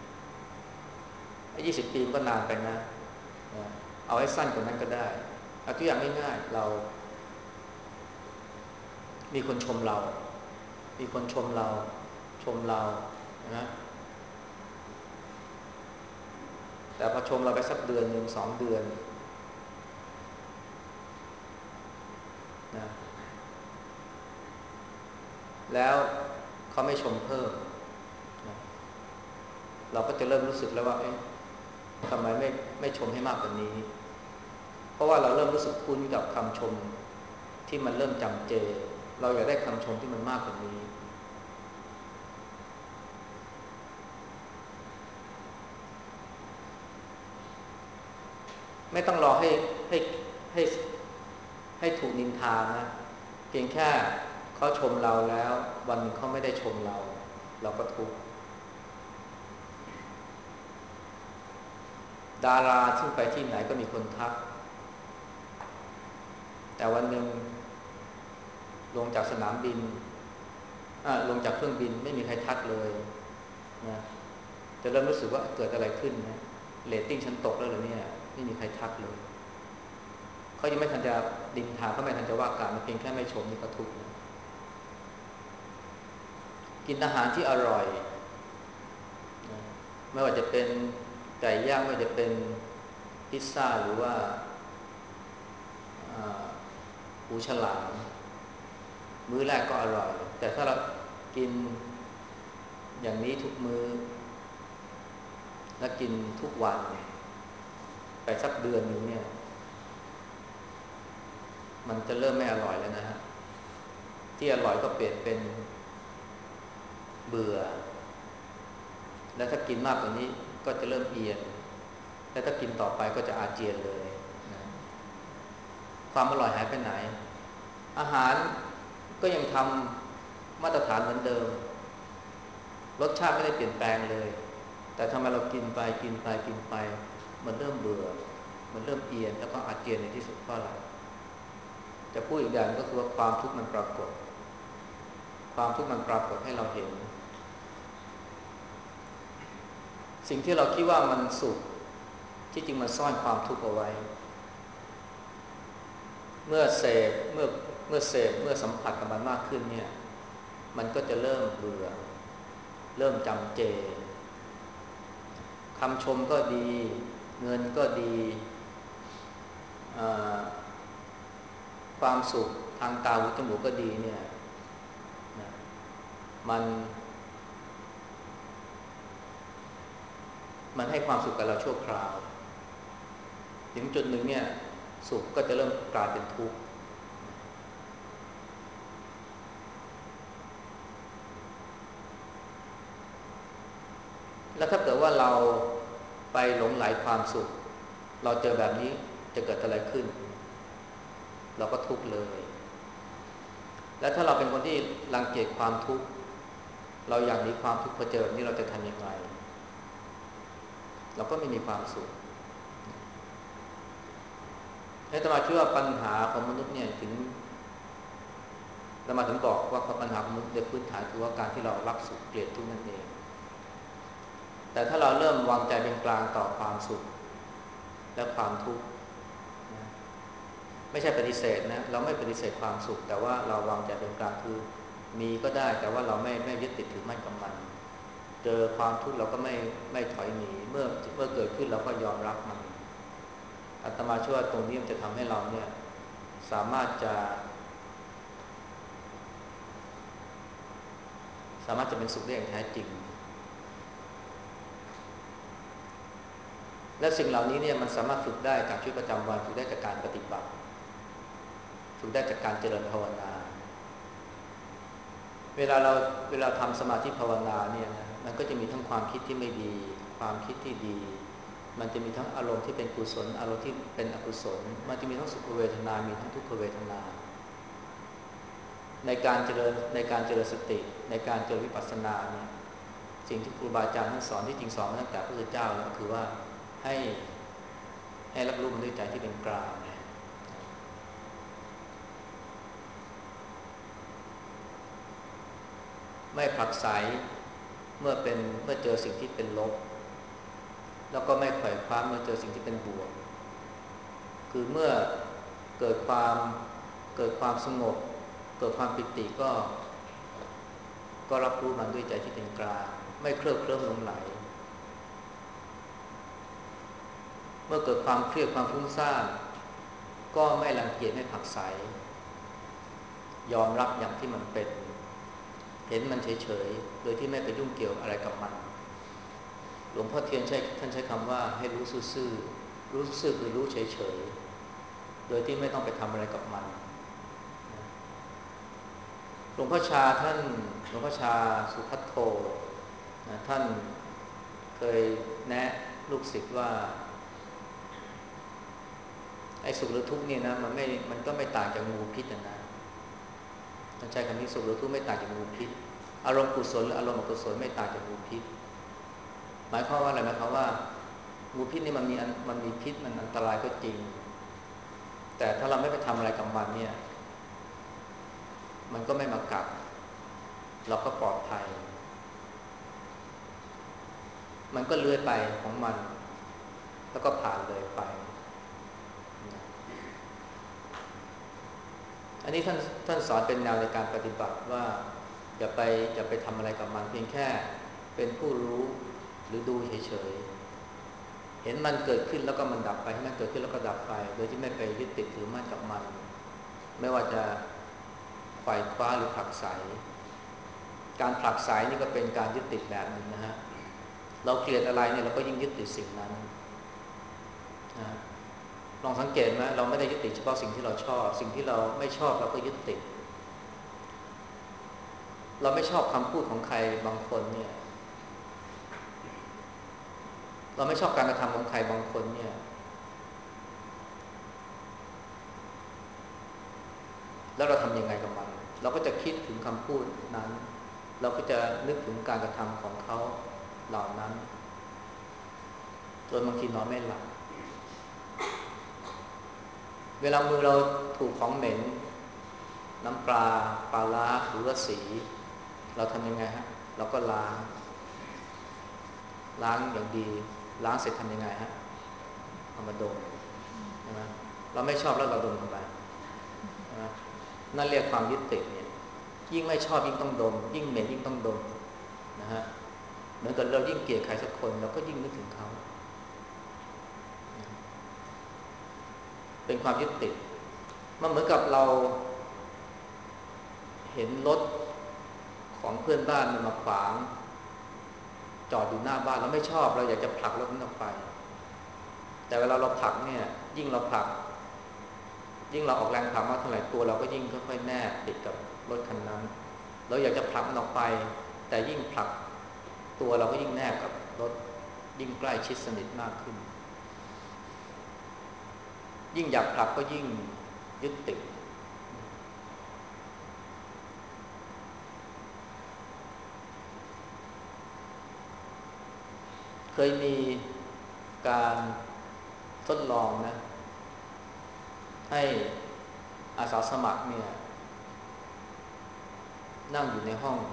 20 ปีมันก็นานไปนะเอาให้สั้นกว่านั้นก็ได้เอาตัวอย่างง่ายๆเรามีคนชมเราชมเรานะแต่พอชมเราไปสักเดือนหนึ่ง2 เดือนนะแล้วเขาไม่ชมเพิ่มนะเราก็จะเริ่มรู้สึกแล้วว่าเอ๊ะทำไมไม่ชมให้มากกว่านี้เพราะว่าเราเริ่มรู้สึกคุ้นกับคำชมที่มันเริ่มจำเจเราอยากได้คำชมที่มันมากกว่านี้ไม่ต้องรอให้ให้ให้ถูกนินทานะเพียงแค่เขาชมเราแล้ววันหนึ่งเขาไม่ได้ชมเราก็ทุกข์ดาราซึ่งไปที่ไหนก็มีคนทักแต่วันหนึ่งลงจากสนามบินลงจากเครื่องบินไม่มีใครทักเลยนะจะเริ่มรู้สึกว่าเกิดอะไรขึ้นนะเรตติ้งฉันตกแล้วเหรอเนี่ยไม่มีใครทักเลยเขายังไม่ทันจะดินทาเขาไม่ทันจะว่ากล่าวเพียงแค่ไม่ชมนี่ก็ทุกข์กินอาหารที่อร่อยนะไม่ว่าจะเป็นไก่ย่างไม่ว่าจะเป็นพิซซ่าหรือว่าหูฉลามมื้อแรกก็อร่อยแต่ถ้าเรากินอย่างนี้ทุกมื้อและกินทุกวันไปสักเดือนนึงเนี่ยมันจะเริ่มไม่อร่อยแล้วนะฮะที่อร่อยก็เปลี่ยนเป็นเบื่อและถ้ากินมากกว่านี้ก็จะเริ่มเอียนและถ้ากินต่อไปก็จะอาเจียนเลยนะความอร่อยหายไปไหนอาหารก็ยังทำมาตรฐานเหมือนเดิมรสชาติไม่ได้เปลี่ยนแปลงเลยแต่ทำไมเรากินไปกินไปกินไปมันเริ่มเบื่อมันเริ่มเอียนแล้วก็อาเจียนในที่สุดเพราะอะไรจะพูดอีกอย่างก็คือว่าความทุกข์มันปรากฏความทุกข์มันปรากฏให้เราเห็นสิ่งที่เราคิดว่ามันสุขที่จริงมันซ่อนความทุกข์เอาไว้เมื่อเสพเมื่อสัมผัสกับมันมากขึ้นเนี่ยมันก็จะเริ่มเบื่อเริ่มจำเจคำชมก็ดีเงินก็ดีความสุขทางตาหูจมูกก็ดีเนี่ยนะมันให้ความสุขกับเราชั่วคราวถึงจุดหนึ่งเนี่ยสุขก็จะเริ่มกลายเป็นทุกข์แล้วถ้าเกิดว่าเราไปหลงไหลความสุขเราเจอแบบนี้จะเกิดอะไรขึ้นเราก็ทุกข์เลยแล้วถ้าเราเป็นคนที่รังเกียจความทุกข์เราอยากหนีความทุกข์พอเจอแบบนี้เราจะทำยังไงเราก็ไม่มีความสุขให้อาตมาคิดว่าปัญหาของมนุษย์เนี่ยถึงอาตมาถึงบอกว่าปัญหาของมนุษย์โดยพื้นฐานคือว่าการที่เรารักสุขเกลียดทุกข์นั่นเองแต่ถ้าเราเริ่มวางใจเป็นกลางต่อความสุขและความทุกข์ไม่ใช่ปฏิเสธนะเราไม่ปฏิเสธความสุขแต่ว่าเราวางใจเป็นกลางคือมีก็ได้แต่ว่าเราไม่ยึดติดถือมั่นกับมันเจอความทุกข์เราก็ไม่ถอยหนีเมื่อเกิดขึ้นเราก็ยอมรับมันอาตมาเชื่อว่าตรงนี้มันจะทำให้เราเนี่ยสามารถจะเป็นสุขได้อย่างแท้จริงและสิ่งเหล่านี้เนี่ยมันสามารถฝึกได้จากชีวิตประจำวันฝึกได้จากการปฏิบัติฝึกได้จากการเจริญภาวนาเวลาทำสมาธิภาวนาเนี่ยนะมันก็จะมีทั้งความคิดที่ไม่ดีความคิดที่ดีมันจะมีทั้งอารมณ์ที่เป็นกุศลอารมณ์ที่เป็นอกุศลมันจะมีทั้งสุขเวทนามีทั้งทุกขเวทนาในการเจริญสติในการเจริญวิปัสสนาเนี่ยสิ่งที่ครูบาอาจารย์ท่านสอนที่จริงสอนมาตั้งแต่พระพุทธเจ้าแล้วก็คือว่าให้รับรู้มันด้วยใจที่เป็นกลางไม่ผลักไสเมื่อเจอสิ่งที่เป็นลบแล้วก็ไม่ไขว่คว้าเมื่อเจอสิ่งที่เป็นบวกคือเมื่อเกิดความสงบเกิดความปิติก็รับรู้มันด้วยใจที่เป็นกลางไม่เคลิบเคลิ้มหลงไหลเมื่อเกิดความเครียดความฟุ้งซ่านก็ไม่รังเกียจไม่ผลักไสยอมรับอย่างที่มันเป็นเห็นมันเฉยๆโดยที่ไม่ไปยุ่งเกี่ยวอะไรกับมันหลวงพ่อเทียนท่านใช้คำว่าให้รู้ซื่อๆรู้ซื่อคือรู้เฉยๆโดยที่ไม่ต้องไปทำอะไรกับมันหลวงพ่อชาสุภัทโทท่านเคยแนะลูกศิษย์ว่าไอ้สุขหรือทุกข์เนี่ยนะมันก็ไม่ต่างจากงูพิษนะท่านใช้คำนี้สุขหรือทุกข์ไม่ต่างจากงูพิษอารมณ์กุศลหรืออารมณ์อกุศลไม่ต่างจากงูพิษหมายความว่าอะไรหมายความว่างูพิษนี่มันมีพิษมันอันตรายก็จริงแต่ถ้าเราไม่ไปทำอะไรกับมันเนี่ยมันก็ไม่มากัดเราก็ปลอดภัยมันก็เลื้อยไปของมันแล้วก็ผ่านเลยไปอันนี้ท่านสอนเป็นแนวในการปฏิบัติว่าอย่าไปทำอะไรกับมันเพียงแค่เป็นผู้รู้หรือดูเฉยๆเห็นมันเกิดขึ้นแล้วก็มันดับไปให้มันเกิดขึ้นแล้วก็ดับไปโดยที่ไม่ไปยึดติดถือมั่นกับมันไม่ว่าจะไขว่คว้าหรือผลักไสการผลักไสนี่ก็เป็นการยึดติดแบบนึงนะฮะเราเกลียดอะไรเนี่ยเราก็ยิ่งยึดติดสิ่งนั้นนะลองสังเกตไหมเราไม่ได้ยึดติดเฉพาะสิ่งที่เราชอบสิ่งที่เราไม่ชอบเราก็ยึดติดเราไม่ชอบคำพูดของใครบางคนเนี่ยเราไม่ชอบการกระทำของใครบางคนเนี่ยแล้วเราทำยังไงกับมันเราก็จะคิดถึงคำพูดนั้นเราก็จะนึกถึงการกระทำของเขาเหล่านั้นจนบางทีนอนไม่หลับเวลามือเราถูกของเหม็นน้ำปลาปลาร้าหรือว่าสีเราทำยังไงฮะเราก็ล้างอย่างดีล้างเสร็จทำยังไงฮะเอามาดมใช่ไหมเราไม่ชอบแล้วเราดมทำไมใช่ไหมนั่นเรียกความยึดติดเนี่ยยิ่งไม่ชอบยิ่งต้องดมยิ่งเหม็นยิ่งต้องดมนะฮะเหมือนกับเรายิ่งเกลียดใครสักคนเราก็ยิ่งนึกถึงเขาเป็นความยึดติดมันเหมือนกับเราเห็นรถของเพื่อนบ้านมันมาขวางจอดอยู่หน้าบ้านเราไม่ชอบเราอยากจะผลักรถนั้นออกไปแต่เวลาเราผลักเนี่ยยิ่งเราผลักยิ่งเราออกแรงผลักมากเท่าไหร่ตัวเราก็ยิ่งค่อยๆแนบติดกับรถคันนั้นเราอยากจะผลักมันออกไปแต่ยิ่งผลักตัวเราก็ยิ่งแนบกับรถยิ่งใกล้ชิดสนิทมากขึ้นยิ่งอยากผลักก็ยิ่งยึดติดเคยมีการทดลองนะให้อาสาสมัครเนี่ยนั่งอยู่ในห้อง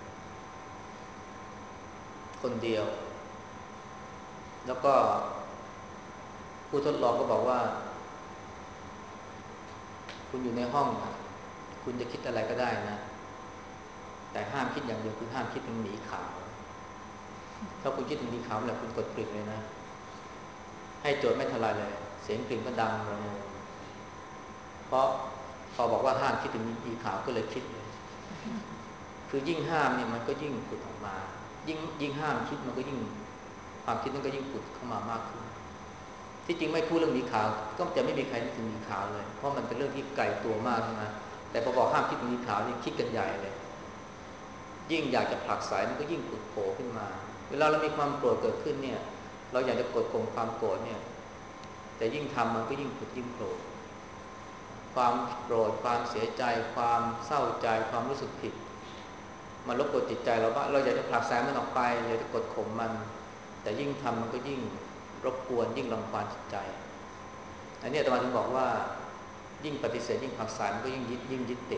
คนเดียวแล้วก็ผู้ทดลองก็บอกว่าคุณอยู่ในห้องคุณจะคิดอะไรก็ได้นะแต่ห้ามคิดอย่างเดียวคือห้ามคิดถึงหมีขาวถ้าคุณคิดถึงหมีขาวแล้วคุณกดกริ่งเลยนะให้โจทย์ไม่ทลายเลยเสียงกริ่งก็ดังระงมเพราะพอบอกว่าห้ามคิดถึงหมีขาวก็เลยคิดเลยคือยิ่งห้ามเนี่ยมันก็ยิ่งผุดออกมายิ่งห้ามคิดมันก็ยิ่งความคิดนั้นก็ยิ่งผุดเข้ามามากขึ้นที่จริงไม่พูดเรื่องหมีขาวก็จะไม่มีใครนึกถึงหมีขาวเลยเพราะมันเป็นเรื่องที่ไกลตัวมากใช่ไหมแต่พอบอกห้ามคิดถึงหมีขาวนี่คิดกันใหญ่เลยยิ่งอยากจะผลักไสมันก็ยิ่งผุดโผล่ขึ้นมาเวลาเรามีความโกรธเกิดขึ้นเนี่ยเราอยากจะกดข่มความโกรธเนี่ยแต่ยิ่งทำมันก็ยิ่งผุดยิ่งโผล่ความโกรธความเสียใจความเศร้าใจความรู้สึกผิดมันรบกวนจิตใจเราว่าเราอยากจะผลักไสมันออกไปอยากจะกดข่มมันแต่ยิ่งทำมันก็ยิ่งรบกวนยิ่งรังควานจิตใจอันนี้อาตมาถึงบอกว่ายิ่งปฏิเสธยิ่งผลักไสมันก็ยิ่งยึดติด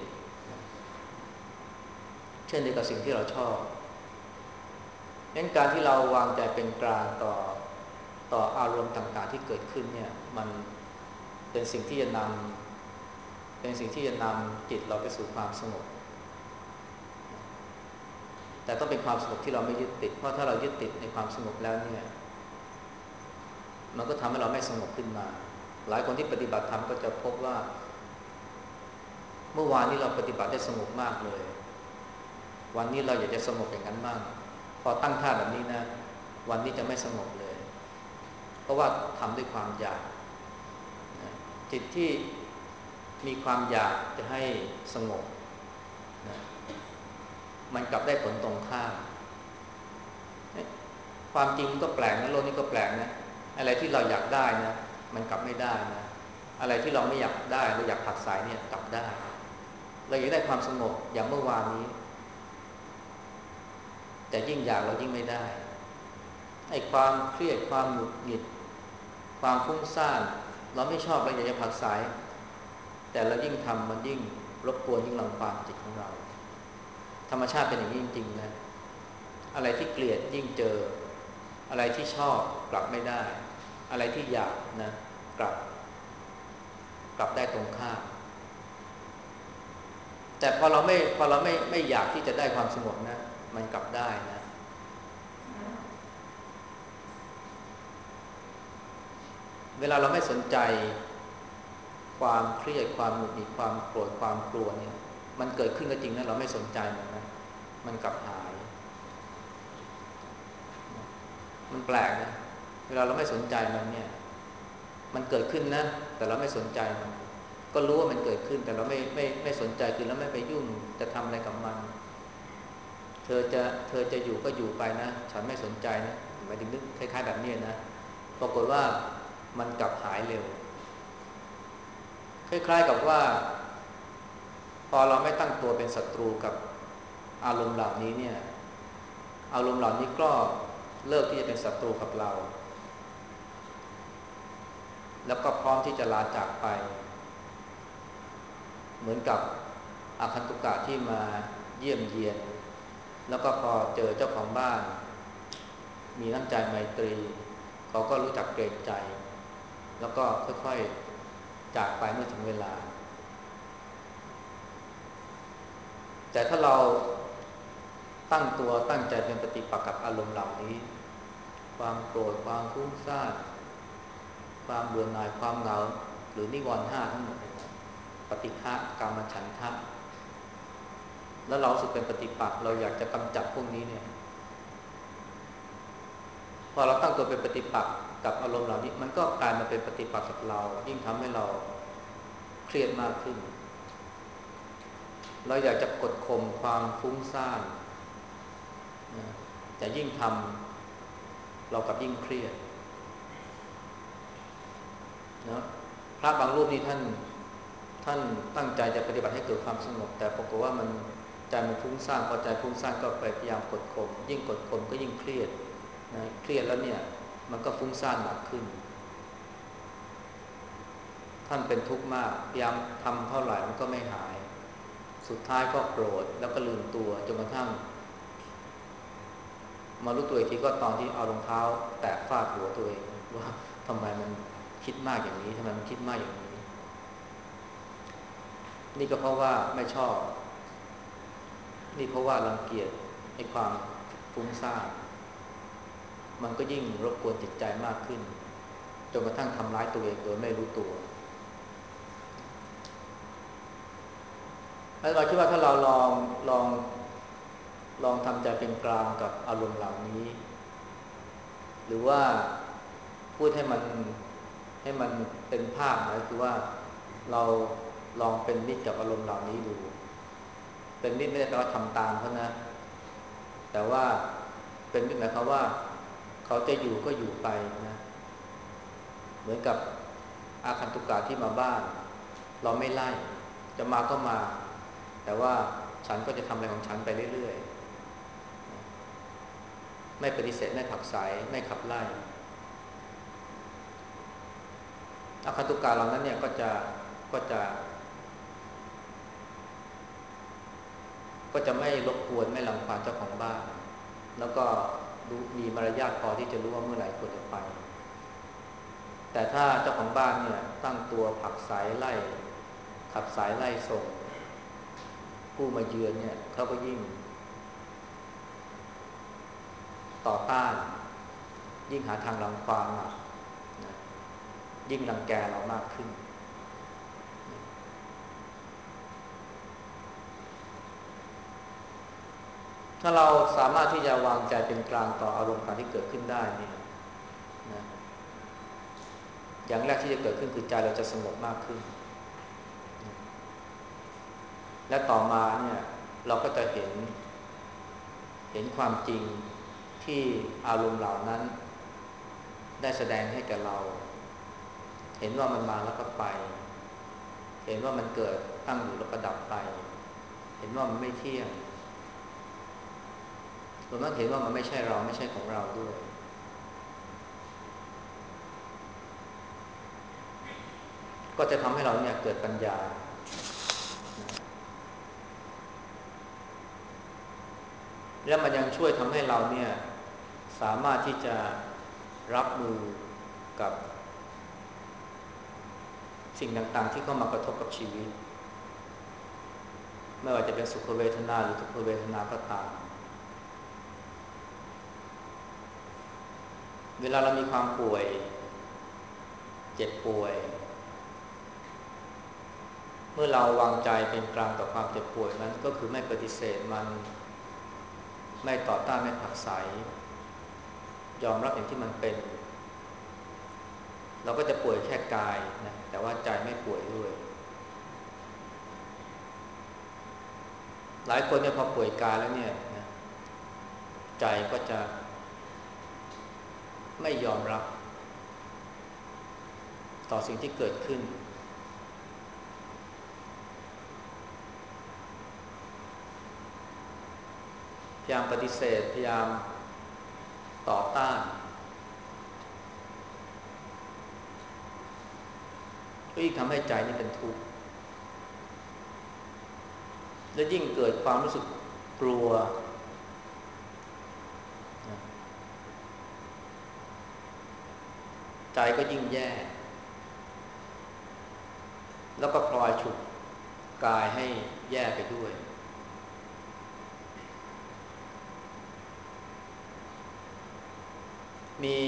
เช่นเดียวกับสิ่งที่เราชอบงั้นการที่เราวางใจเป็นกลางต่ออารมณ์ต่างๆที่เกิดขึ้นเนี่ยมันเป็นสิ่งที่จะนำจิตเราไปสู่ความสงบแต่ต้องเป็นความสงบที่เราไม่ยึดติดเพราะถ้าเรายึดติดในความสงบแล้วเนี่ยมันก็ทำให้เราไม่สงบขึ้นมาหลายคนที่ปฏิบัติธรรมก็จะพบว่าเมื่อวานนี้เราปฏิบัติได้สงบมากเลยวันนี้เราอยากจะสงบอย่างนั้นบ้างพอตั้งท่าแบบนี้นะวันนี้จะไม่สงบเลยเพราะว่าทำด้วยความอยากนะจิตที่มีความอยากจะให้สงบนะมันกลับได้ผลตรงข้ามความจริงก็แปลกนะโลกนี้ก็แปลกนะอะไรที่เราอยากได้นะมันกลับไม่ได้นะอะไรที่เราไม่อยากได้เราอยากผลักไสเนี่ยกลับได้เราอยากได้ความสงบอย่างเมื่อวานนี้แต่ยิ่งอยากเรายิ่งไม่ได้ไอ้ความเครียดความหงุดหงิดความฟุ้งซ่านเราไม่ชอบเราอยากจะผลักไสแต่เรายิ่งทำมันยิ่งรบกวนยิ่งรังควานจิตของเราธรรมชาติเป็นอย่างนี้จริงๆนะอะไรที่เกลียดยิ่งเจออะไรที่ชอบกลับไม่ได้อะไรที่อยากนะกลับได้ตรงข้ามแต่พอเราไม่อยากที่จะได้ความสงบนะมันกลับได้นะเวลาเราไม่สนใจความเครียดความหงุดหงิดความโกรธความกลัวเนี่ยมันเกิดขึ้นก็จริงนะเราไม่สนใจมันนะมันกลับหายมันแปลกนะเวลาเราไม่สนใจมันเนี่ยมันเกิดขึ้นนะแต่เราไม่สนใจมันก็รู้ว่ามันเกิดขึ้นแต่เราไม่สนใจคือเราไม่ไปยุ่งจะทำอะไรกับมันเธอจะอยู่ก็อยู่ไปนะฉันไม่สนใจนะหมายถึงนึกคล้ายๆแบบนี้นะปรากฏว่ามันกลับหายเร็วคล้ายๆกับว่าพอเราไม่ตั้งตัวเป็นศัตรูกับอารมณ์เหล่านี้เนี่ยอารมณ์เหล่านี้ก็เลิกที่จะเป็นศัตรูกับเราแล้วก็พร้อมที่จะลาจากไปเหมือนกับอาคันตุกะที่มาเยี่ยมเยียนแล้วก็พอเจอเจ้าของบ้านมีน้ำใจไมตรีเขาก็รู้จักเกรงใจแล้วก็ค่อยๆจากไปเมื่อถึงเวลาแต่ถ้าเราตั้งตัวตั้งใจเป็นปฏิปักษ์กับอารมณ์เหล่านี้ความโกรธความฟุ้งซ่านความเบื่อหน่ายความเหงาหรือนิวรณ์ห้าทั้งหมดปฏิฆะกามฉันทะแล้วเราสึกเป็นปฏิปักษ์เราอยากจะกำจัดพวกนี้เนี่ยพอเราตั้งตัวเป็นปฏิปักษ์กับอารมณ์เหล่านี้มันก็กลายมาเป็นปฏิปักษ์กับเรายิ่งทำให้เราเครียดมากขึ้นเราอยากจะกดข่มความฟุ้งซ่านนะแต่ยิ่งทำเรากับยิ่งเครียดนะพระบางรูปนี่ท่านตั้งใจจะปฏิบัติให้เกิดความสงบแต่ปรากฏว่ามันใจมันฟุ้งซ่านพอใจฟุ้งซ่านก็ไปพยายามกดข่มยิ่งกดข่มก็ยิ่งเครียดนะเครียดแล้วเนี่ยมันก็ฟุ้งซ่านหนักขึ้นท่านเป็นทุกข์มากพยายามทำเท่าไหร่มันก็ไม่หายสุดท้ายก็โกรธแล้วก็ลืมตัวจนกระทั่งมารู้ตัวอีกทีก็ตอนที่เอารองเท้าแตะฟาดหัวตัวเองว่าทำไมมันคิดมากอย่างนี้ทำไมมันคิดมากอย่างนี้นี่ก็เพราะว่าไม่ชอบนี่เพราะว่ารังเกียจไอ้ความฟุ้งซ่านมันก็ยิ่งรบกวนจิตใจมากขึ้นจนกระทั่งทำร้ายตัวเองโดยไม่รู้ตัวเราคิดว่าถ้าเราลองทำใจเป็นกลางกับอารมณ์เหล่านี้หรือว่าพูดให้มันเป็นภาพนะคือว่าเราลองเป็นมิตรกับอารมณ์เหล่านี้ดูเป็นมิตรไม่ได้แปลว่าทำตามเขานะแต่ว่าเป็นมิตรหมายความว่าเขาจะอยู่ก็อยู่ไปนะเหมือนกับอาคันตุกะที่มาบ้านเราไม่ไล่จะมาก็มาแต่ว่าฉันก็จะทำอะไรของฉันไปเรื่อยๆไม่ปฏิเสธไม่ผลักไสไม่ขับไล่อาคันตุกะเหล่านั้นเนี่ยก็จะไม่รบกวนไม่รังควานเจ้าของบ้านแล้วก็มีมารยาทพอที่จะรู้ว่าเมื่อไหร่ควรจะไปแต่ถ้าเจ้าของบ้านเนี่ยตั้งตัวผลักไสไล่ขับสายไล่ส่งผู้มาเยือนเนี่ยเขาก็ยิ่งต่อต้านยิ่งหาทางรังควานมานะยิ่งรังแกเรามากขึ้นถ้าเราสามารถที่จะวางใจเป็นกลางต่ออารมณ์การที่เกิดขึ้นได้นี่นะอย่างแรกที่จะเกิดขึ้นคือใจเราจะสงบมากขึ้นและต่อมาเนี่ยเราก็จะเห็นความจริงที่อารมณ์เหล่านั้นได้แสดงให้แก่เราเห็นว่ามันมาแล้วก็ไปเห็นว่ามันเกิดตั้งอยู่แล้วก็ดับไปเห็นว่ามันไม่เที่ยงรวมทั้งเห็นว่ามันไม่ใช่เราไม่ใช่ของเราด้วยก็จะทำให้เราเนี่ยเกิดปัญญาและมันยังช่วยทำให้เราเนี่ยสามารถที่จะรับมือกับสิ่งต่างๆที่เข้ามากระทบกับชีวิตไม่ว่าจะเป็นสุขเวทนาหรือทุกขเวทนาก็ตามเวลาเรามีความป่วยเจ็บป่วยเมื่อเราวางใจเป็นกลางต่อความเจ็บป่วยนั้นก็คือไม่ปฏิเสธมันไม่ต่อต้านไม่ผลักไสยอมรับอย่างที่มันเป็นเราก็จะป่วยแค่กายนะแต่ว่าใจไม่ป่วยด้วยหลายคนเนี่ยพอป่วยกายแล้วเนี่ยนะใจก็จะไม่ยอมรับต่อสิ่งที่เกิดขึ้นพยายามปฏิเสธพยายามต่อต้านก็ยิ่งทำให้ใจนี่เป็นทุกข์และยิ่งเกิดความรู้สึกกลัวใจก็ยิ่งแย่แล้วก็พลอยฉุดกายให้แย่ไปด้วยมี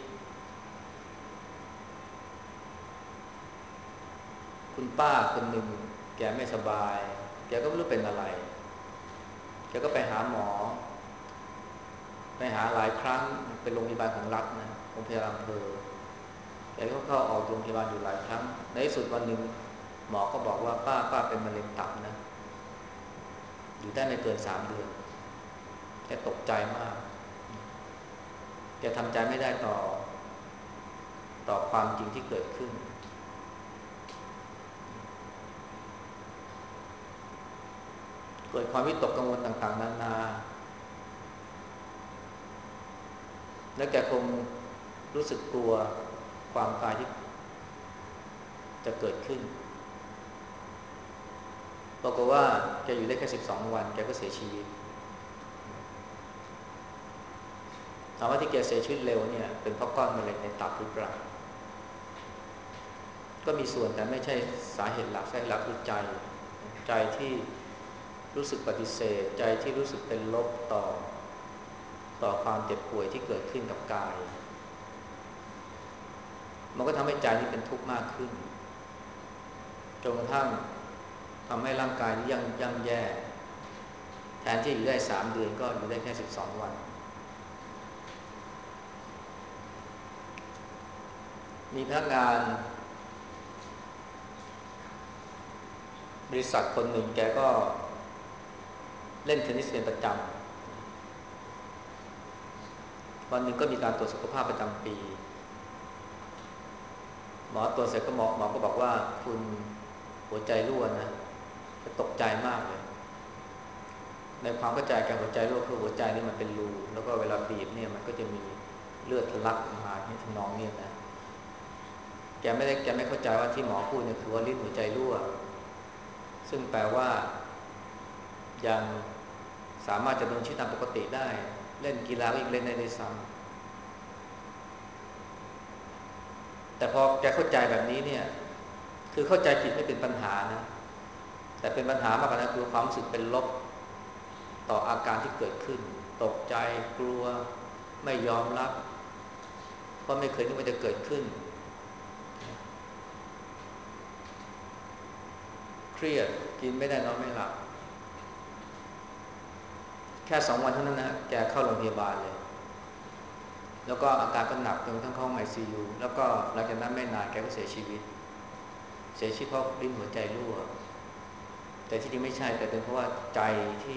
คุณป้าคนหนึ่งแกไม่สบายแกก็ไม่รู้เป็นอะไรแกก็ไปหาหมอไปหาหลายครั้งเป็นโรงพยาบาลของรัฐนะโรงพยาบาลอำเภอแกก็เข้าออกโรงพยาบาลอยู่หลายครั้งในที่สุดวันหนึ่งหมอก็บอกว่าป้าเป็นมะเร็งตับนะอยู่ได้ไม่เกิน3 เดือนแกตกใจมากแกทำใจไม่ได้ต่อความจริงที่เกิดขึ้นเกิดความวิตกกังวลต่างๆนานาและแกคงรู้สึกกลัวความตายที่จะเกิดขึ้นบอกว่าแกอยู่ได้แค่12 วันแกก็เสียชีวิตถามว่าที่แกเสียชีวิตเร็วเนี่ยเป็นเพราะก้อนมะเร็งในตับหรือเปล่าก็มีส่วนแต่ไม่ใช่สาเหตุหลักคือใจที่รู้สึกปฏิเสธใจที่รู้สึกเป็นลบต่อความเจ็บป่วยที่เกิดขึ้นกับกายมันก็ทำให้ใจนี้เป็นทุกข์มากขึ้นจนกระทั่งทำให้ร่างกายนี้ย่ำแย่แทนที่อยู่ได้3 เดือนก็อยู่ได้แค่12 วันมีพนักงานบริษัทคนหนึ่งแกก็เล่นเทนนิสเป็นประจำวันหนึ่งก็มีการตรวจสุขภาพประจำปีหมอตรวจเสร็จก็หมอก็บอกว่าคุณหัวใจรั่วนะก็ตกใจมากเลยในความเข้าใจแกหัวใจรั่วคือหัวใจนี่มันเป็นรูแล้วก็เวลาบีบเนี่ยมันก็จะมีเลือดทะลักออกมาที่ทำนองนี้นะแกไม่เข้าใจว่าที่หมอพูดเนี่ยคือว่าลิ้นหัวใจรั่วซึ่งแปลว่ายังสามารถจะดำเนินชีวิตตามปกติได้เล่นกีฬาก็อีกเล่นได้ด้วยซ้ำแต่พอแกเข้าใจแบบนี้เนี่ยคือเข้าใจผิดไม่เป็นปัญหานะแต่เป็นปัญหามากกว่านั้นคือความรู้สึกเป็นลบต่ออาการที่เกิดขึ้นตกใจกลัวไม่ยอมรับเพราะไม่เคยนึกว่าจะเกิดขึ้นเครียดกินไม่ได้นอนไม่หลับแค่2 วันเท่านั้นนะแกเข้าโรงพยาบาลเลยแล้วก็อาการก็หนักจนทั้งเข้า ICU แล้วก็หลังจากนั้นไม่นานแกก็เสียชีวิตเพราะลิ้นหัวใจรั่วแต่ที่จริงไม่ใช่แต่เป็นเพราะว่าใจที่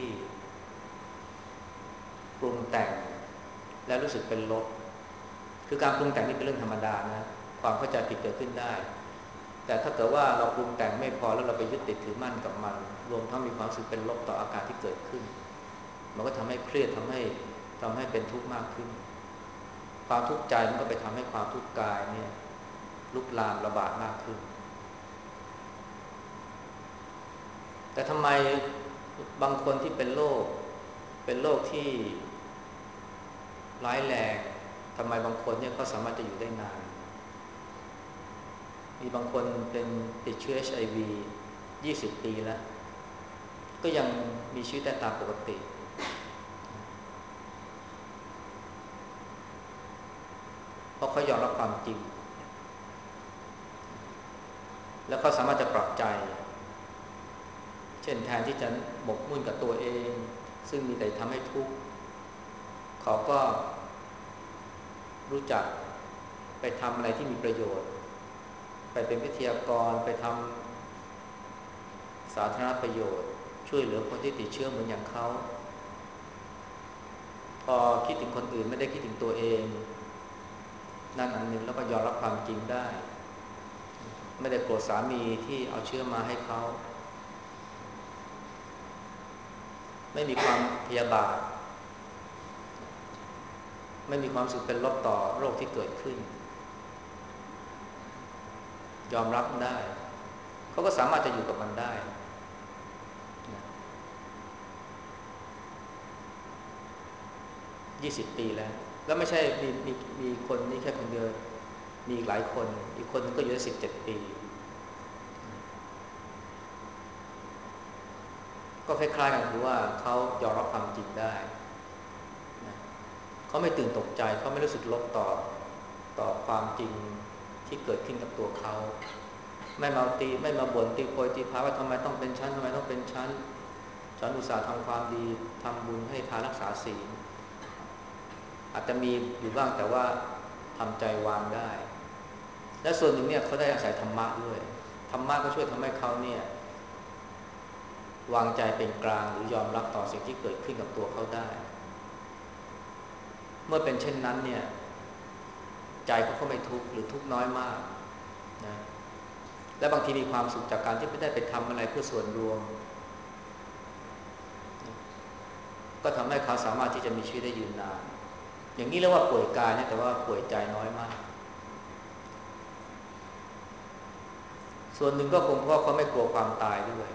ปรุงแต่งและรู้สึกเป็นลบคือการปรุงแต่งนี่เป็นเรื่องธรรมดานะความเข้าใจผิดเกิดขึ้นได้แต่ถ้าเกิดว่าเราปรุงแต่งไม่พอแล้วเราไปยึดติดถือมั่นกับมันรวมทั้งมีความรู้สึกเป็นลบต่ออาการที่เกิดขึ้นมันก็ทำให้เครียดทำให้เป็นทุกข์มากขึ้นความทุกข์ใจมันก็ไปทำให้ความทุกข์กายเนี่ยลุกลามระบาดมากขึ้นแต่ทำไมบางคนที่เป็นโรคที่ร้ายแรงทำไมบางคนเนี่ยเขาสามารถจะอยู่ได้นานมีบางคนเป็นติดเชื้อ HIV 20 ปีแล้วก็ยังมีชีวิตได้ตามปกติเพราะเขายอมรับความจริงแล้วเขาสามารถจะปรับใจเช่นแทนที่จะหมกมุ่นกับตัวเองซึ่งมีแต่ทำให้ทุกข์เขาก็รู้จักไปทำอะไรที่มีประโยชน์ไปเป็นวิทยากรไปทำสาธารณประโยชน์ช่วยเหลือคนที่ติดเชื้อเหมือนอย่างเขาพอคิดถึงคนอื่นไม่ได้คิดถึงตัวเองนั่นอันหนึ่งแล้วก็ยอมรับความจริงได้ไม่ได้โกรธสามีที่เอาเชื้อมาให้เขาไม่มีความพยาบาทไม่มีความรู้สึกเป็นลบต่อโรคที่เกิดขึ้นยอมรับได้เขาก็สามารถจะอยู่กับมันได้20 ปีแล้วไม่ใช่มีคนนี้แค่คนเดียวมีอีกหลายคนอีกคนนึงก็อยู่ได้17 ปีก็คล้ายๆกันคือว่าเขายอมรับความจริงได้นะเขาไม่ตื่นตกใจเขาไม่รู้สึกลบต่อความจริงที่เกิดขึ้นกับตัวเขาไม่มาบ่นตีโพยตีพายว่าทำไมต้องเป็นฉันทำไมต้องเป็นฉันอุตส่าห์ทำความดีทำบุญให้ทานรักษาศีลอาจจะมีอยู่บ้างแต่ว่าทำใจวางได้และส่วนหนึ่งเนี่ยเขาได้อาศัยธรรมะด้วยธรรมะก็ช่วยทำให้เขาเนี่ยวางใจเป็นกลางหรือยอมรับต่อสิ่งที่เกิดขึ้นกับตัวเขาได้เมื่อเป็นเช่นนั้นเนี่ยใจเขาก็ไม่ทุกข์หรือทุกข์น้อยมากนะและบางทีมีความสุขจากการที่ไม่ได้ไปทำอะไรเพื่อส่วนรวมก็ทำให้เขาสามารถที่จะมีชีวิตได้ยืนนานอย่างนี้เรียกว่าป่วยกายนะแต่ว่าป่วยใจน้อยมากส่วนหนึ่งก็คงเพราะเขาไม่กลัวความตายด้วย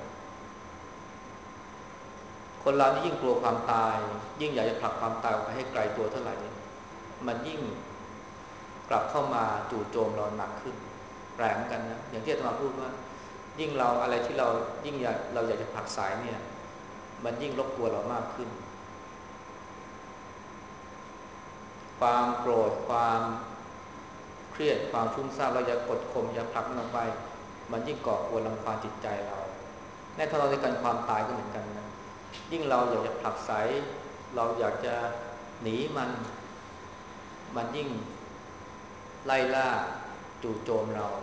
คนเรานี่ยิ่งกลัวความตายยิ่งอยากจะผลักความตายออกไปให้ไกลตัวเท่าไหร่มันยิ่งกลับเข้ามาจู่โจมเราหนักขึ้นแปลกเหมือนกันนะอย่างที่อาตมาพูดว่ายิ่งเราอะไรที่เรายิ่งเราอยากจะผลักไสเนี่ยมันยิ่งรบกวนเรามากขึ้นความโกรธความเครียดความฟุ้งซ่านเราอยากกดข่มอยากผลักมันออกไปมันยิ่งก่อกวนรังควานจิตใจเราแม้ถ้าเราในการความตายก็เหมือนกันนะยิ่งเราอยากจะผลักไสเราอยากจะหนีมันยิ่งไล่ล่าจู่โจมเรา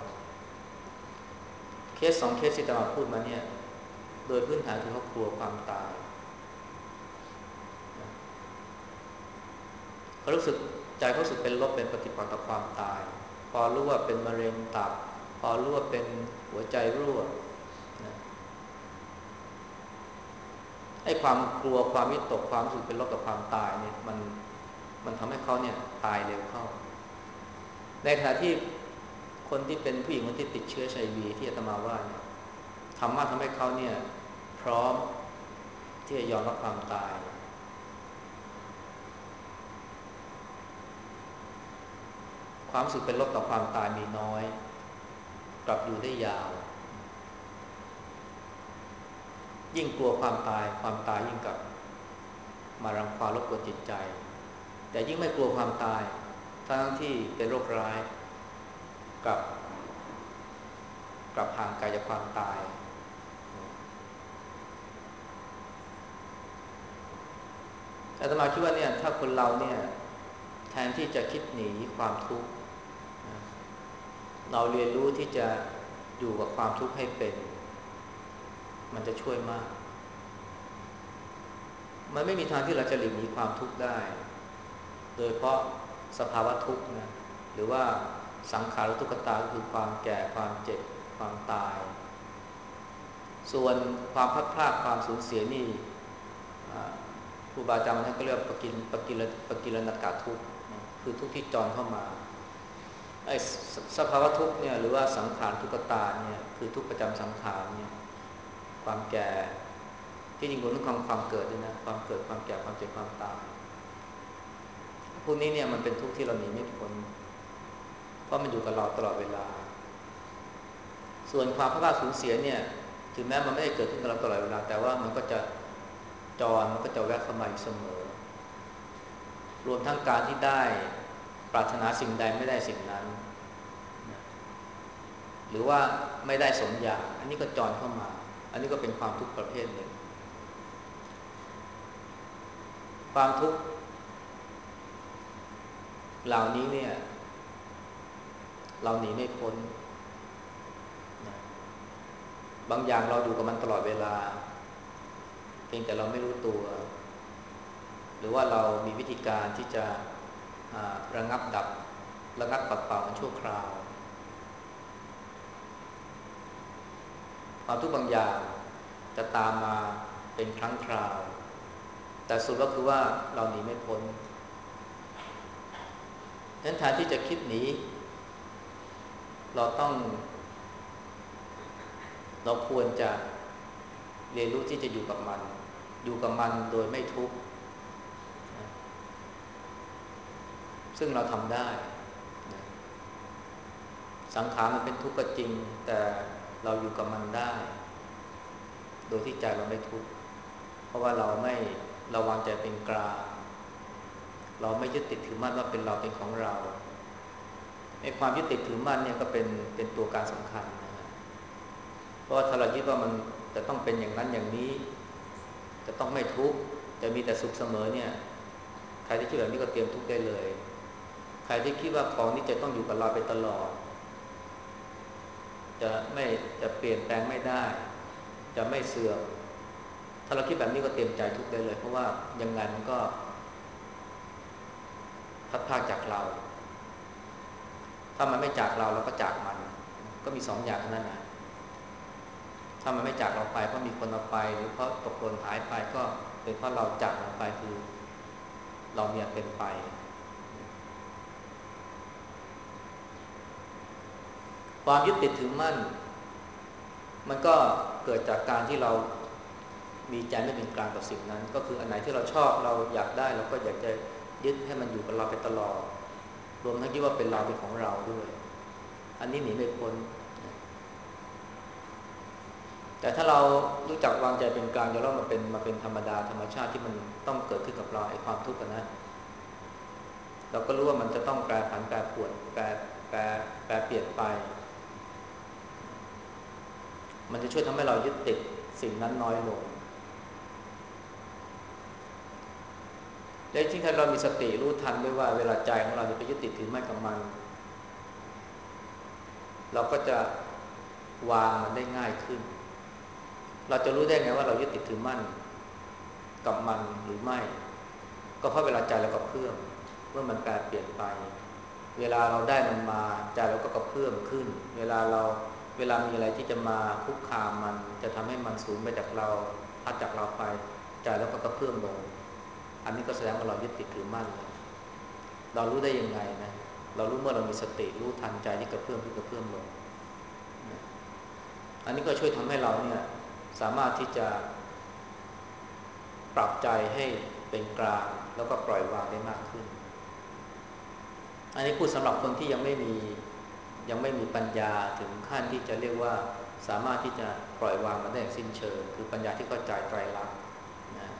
เคส2เคสที่อาตมาพูดมาเนี่ยโดยพื้นฐานคือเขากลัวความตายเขารู้สึกใจเขารู้สึกเป็นลบเป็นปฏิปักษ์ต่อความตายพอรู้ว่าเป็นมะเร็งตับพอรู้ว่าเป็นหัวใจรั่วนะไอ้ความกลัวความวิตกความรู้สึกเป็นลบต่อความตายเนี่ยมันทำให้เขาเนี่ยตายเร็วเข้าในขณะที่คนที่เป็นผู้หญิงคนที่ติดเชื้อ HIV ที่อาตมาว่าเนี่ยธรรมะทำให้เขาเนี่ยพร้อมที่จะยอมรับความตายความรู้สึกเป็นลบต่อความตายมีน้อยกลับอยู่ได้ยาวยิ่งกลัวความตายยิ่งกลับมารังควานรบกวนจิตใจแต่ยิ่งไม่กลัวความตายทั้งที่เป็นโรคร้ายกับห่างไกลจากความตายอาตมาคิดว่าเนี่ยถ้าคนเราเนี่ยแทนที่จะคิดหนีความทุกข์เราเรียนรู้ที่จะอยู่กับความทุกข์ให้เป็นมันจะช่วยมากมันไม่มีทางที่เราจะหลีกหนีความทุกข์ได้โดยเพราะสภาวะทุกข์นะหรือว่าสังขารทุกขตาคือความแก่ความเจ็บความตายส่วนความพลัดพรากความสูญเสียนี่ครูบาอาจารย์ท่านก็เรียกปกิลนกะทุกข์คือทุกข์ที่จรเข้ามาไอ้สภาวะทุกข์เนี่ยหรือว่าสังขารทุกขตาเนี่ยคือทุกข์ประจำสังขารเนี่ยความแก่ที่จริงรวมถึงความเกิดด้วยนะความเกิดความแก่ความเจ็บความตายพวกนี้เนี่ยมันเป็นทุกข์ที่เราหนีไม่พ้นเพราะมันอยู่กับเราตลอดเวลาส่วนความพลาดสูญเสียเนี่ยถึงแม้มันไม่ได้เกิดขึ้นกับเราตลอดเวลาแต่ว่ามันก็จะมันก็จะแวะเข้ามาอยู่เสมอรวมทั้งการที่ได้ปรารถนาสิ่งใดไม่ได้สิ่งนั้นหรือว่าไม่ได้สมอยากอันนี้ก็จรเข้ามาอันนี้ก็เป็นความทุกข์ประเภทหนึ่งความทุกข์เหล่านี้เนี่ยเราหนีไม่พ้นนะบางอย่างเราอยู่กับมันตลอดเวลาเพียงแต่เราไม่รู้ตัวหรือว่าเรามีวิธีการที่จะระงับปัดเป่ามันชั่วคราวความทุกข์บางอย่างจะตามมาเป็นครั้งคราวแต่สุดก็คือว่าเราหนีไม่พ้นฉะนั้นแทนที่จะคิดหนีเราควรจะเรียนรู้ที่จะอยู่กับมันโดยไม่ทุกข์ซึ่งเราทำได้สังขารมันเป็นทุกข์ก็จริงแต่เราอยู่กับมันได้โดยที่ใจเราไม่ทุกข์เพราะว่าเราวางใจเป็นกลางเราไม่ยึดติดถือมั่นว่าเป็นเราเป็นของเราไอ้ความยึดติดถือมั่นเนี่ยก็เป็นตัวการสำคัญนะเพราะว่าถ้าเรายึดว่ามันจะต้องเป็นอย่างนั้นอย่างนี้จะต้องไม่ทุกข์จะมีแต่สุขเสมอเนี่ยใครที่คิดแบบนี้ก็เตรียมทุกข์ได้เลยใครที่คิดว่าของนี้จะต้องอยู่กับเราไปตลอดจะเปลี่ยนแปลงไม่ได้จะไม่เสื่อมถ้าเราคิดแบบนี้ก็เตรียมใจทุกข์ได้เลยเพราะว่ายังไงมันก็พัดพรากจากเราถ้ามันไม่จากเราเราก็จากมันก็มีสองอย่างนั้นนะถ้ามันไม่จากเราไปเพราะมีคนเอาไปหรือเพราะตกหล่นหายไปก็เป็นเพราะเราจากมันไปคือเราเนี่ยเป็นไปความยึดติดถือมั่นมันก็เกิดจากการที่เรามีใจไม่เป็นกลางต่อสิ่งนั้นก็คืออันไหนที่เราชอบเราอยากได้เราก็อยากจะยึดให้มันอยู่กับเราไปตลอดรวมทั้งที่ว่าเป็นเราเป็นของเราด้วยอันนี้หนีไม่พ้นแต่ถ้าเรารู้จักวางใจเป็นกลางจะแล้วมันเป็นธรรมดาธรรมชาติที่มันต้องเกิดขึ้นกับเราไอ้ความทุกข์นะเราก็รู้ว่ามันจะต้องแปรผันแปรปรวนแปรเปลี่ยนไปมันจะช่วยทำให้เรายึดติดสิ่งนั้นน้อยลงและที่ถ้าเรามีสติรู้ทันด้วยว่าเวลาใจของเราจะไปยึดติดถือมั่นกับมันเราก็จะวางมันได้ง่ายขึ้นเราจะรู้ได้ไงว่าเรายึดติดถือมั่นกับมันหรือไม่ก็เพราะเวลาใจเรากระเพื่อมเมื่อมันแปรเปลี่ยนไปเวลาเราได้มันมาใจเราก็กระเพื่อมขึ้นเวลามีอะไรที่จะมาคุกคามมันจะทำให้มันสูญไปจากเราพัดจากเราไปใจเราก็กระเพื่อมลงอันนี้ก็แสดงว่าเรายึดติดถือมั่นแล้วเรารู้ได้ยังไงนะเรารู้เมื่อเรามีสติรู้ทันใจที่กระเพื่อมลงอันนี้ก็ช่วยทำให้เราเนี่ยสามารถที่จะปรับใจให้เป็นกลางแล้วก็ปล่อยวางได้มากขึ้นอันนี้พูดสำหรับคนที่ยังไม่มีปัญญาถึงขั้นที่จะเรียกว่าสามารถที่จะปล่อยวางมันได้อย่างสิ้นเชิงคือปัญญาที่เข้าใจไตรลักษณ์นะ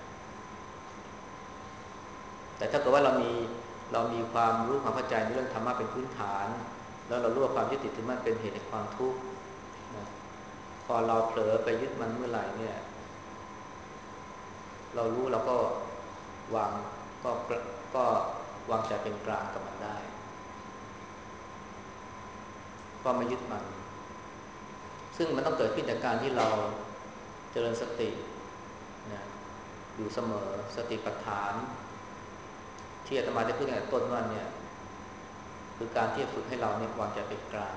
แต่ถ้าเกิดว่าเรามีความรู้ความเข้าใจในเรื่องธรรมะเป็นพื้นฐานแล้วเรารู้ว่าความยึดติดถือมั่นเป็นเหตุแห่งความทุกข์นะพอเราเผลอไปยึดมันเมื่อไหร่เนี่ยเรารู้เราก็วางก็วางใจเป็นกลางกับมันได้ก็ไม่ยึดมันซึ่งมันต้องเกิดขึ้นจากการที่เราเจริญสตินะอยู่เสมอสติปัฏฐานที่อาตมาได้พูดตั้งแต่ต้นว่าเนี่ยคือการที่จะฝึกให้เราเนี่ยวางใจเป็นกลาง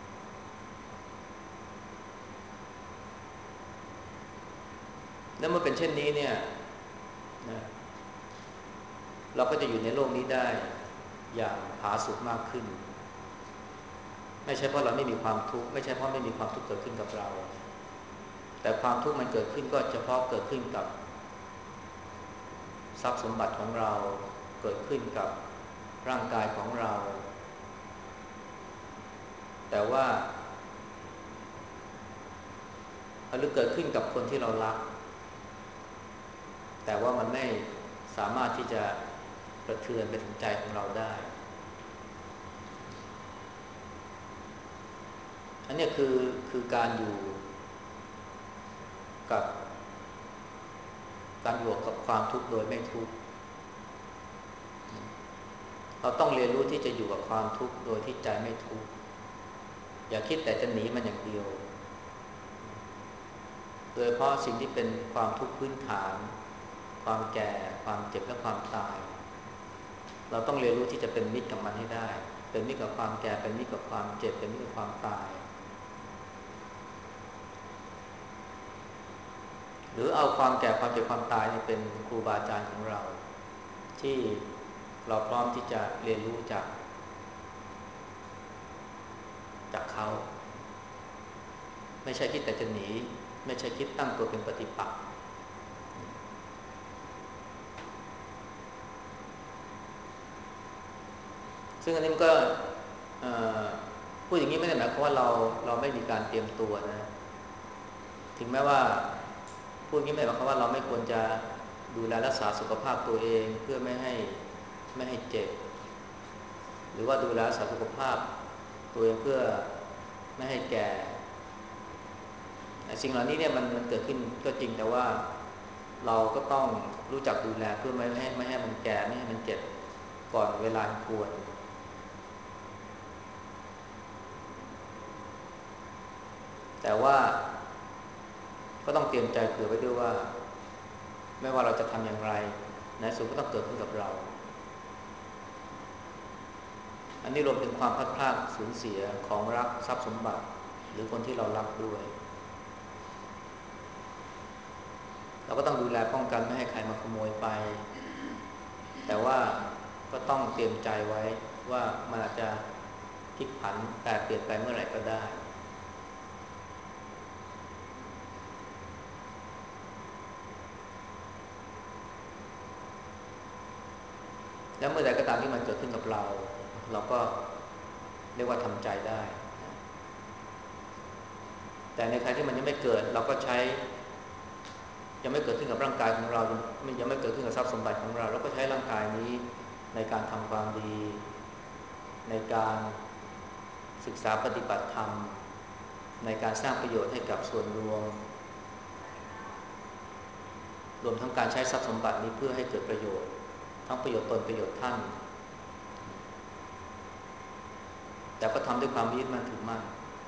แล้วเมื่อเป็นเช่นนี้เนี่ยนะเราก็จะอยู่ในโลกนี้ได้อย่างผาสุกมากขึ้นไม่ใช่เพราะเราไม่มีความทุกข์ไม่ใช่เพราะไม่มีความทุกข์เกิดขึ้นกับเราแต่ความทุกข์มันเกิดขึ้นก็เฉพาะเกิดขึ้นกับทรัพย์สมบัติของเราเกิดขึ้นกับร่างกายของเราแต่ว่าหรือเกิดขึ้นกับคนที่เรารักแต่ว่ามันไม่สามารถที่จะกระเทือนไปถึงใจของเราได้อันนี้คือการอยู่กับความทุกข์โดยไม่ทุกข์เราต้องเรียนรู้ที่จะอยู่กับความทุกข์โดยที่ใจไม่ทุกข์อย่าคิดแต่จะหนีมันอย่างเดียวโดยเฉพาะสิ่งที่เป็นความทุกข์พื้นฐานความแก่ความเจ็บและความตายเราต้องเรียนรู้ที่จะเป็นมิตรกับมันให้ได้เป็นมิตรกับความแก่เป็นมิตรกับความเจ็บเป็นมิตรกับความตายหรือเอาความแก่ความเจ็บความตายนี่เป็นครูบาอาจารย์ของเราที่เราพร้อมที่จะเรียนรู้จากเขาไม่ใช่คิดแต่จะหนีไม่ใช่คิดตั้งตัวเป็นปฏิปักษ์ซึ่งอันนี้มันก็พูดอย่างนี้ไม่ได้หมายความว่าเราไม่มีการเตรียมตัวนะถึงแม้ว่าพูดอย่างนี้ไม่ได้หมายความว่าเราไม่ควรจะดูแลรักษาสุขภาพตัวเองเพื่อไม่ให้เจ็บหรือว่าดูแลรักษาสุขภาพตัวเองเพื่อไม่ให้แก่สิ่งเหล่านี้เนี่ยมันเกิดขึ้นก็จริงแต่ว่าเราก็ต้องรู้จักดูแลเพื่อไม่ให้มันแก่ไม่ให้มันเจ็บก่อนเวลาควรแต่ว่าก็ต้องเตรียมใจเผื่อไว้ด้วยว่าไม่ว่าเราจะทำอย่างไรในสุดก็ต้องเกิดขึ้นกับเราอันนี้รวมถึงความพลัดพรากสูญเสียของรักทรัพย์สมบัติหรือคนที่เรารักด้วยเราก็ต้องดูแลป้องกันไม่ให้ใครมาขโมยไปแต่ว่าก็ต้องเตรียมใจไว้ว่ามันอาจจะพลิกผันแปรเปลี่ยนไปเมื่อไหร่ก็ได้แล้วเมื่อใดก็ตามที่มันเกิดขึ้นกับเราก็เรียกว่าทำใจได้แต่ในขณะที่มันยังไม่เกิดเราก็ใช้ยังไม่เกิดขึ้นกับร่างกายของเรายังไม่เกิดขึ้นกับทรัพย์สมบัติของเราก็ใช้ร่างกายนี้ในการทำความดีในการศึกษาปฏิบัติธรรมในการสร้างประโยชน์ให้กับส่วนรวมทั้งการใช้ทรัพย์สมบัตินี้เพื่อให้เกิดประโยชน์ทั้งประโยชน์ตนประโยชน์ท่านแต่ก็ทำด้วยความยึดมั่นถือมั่น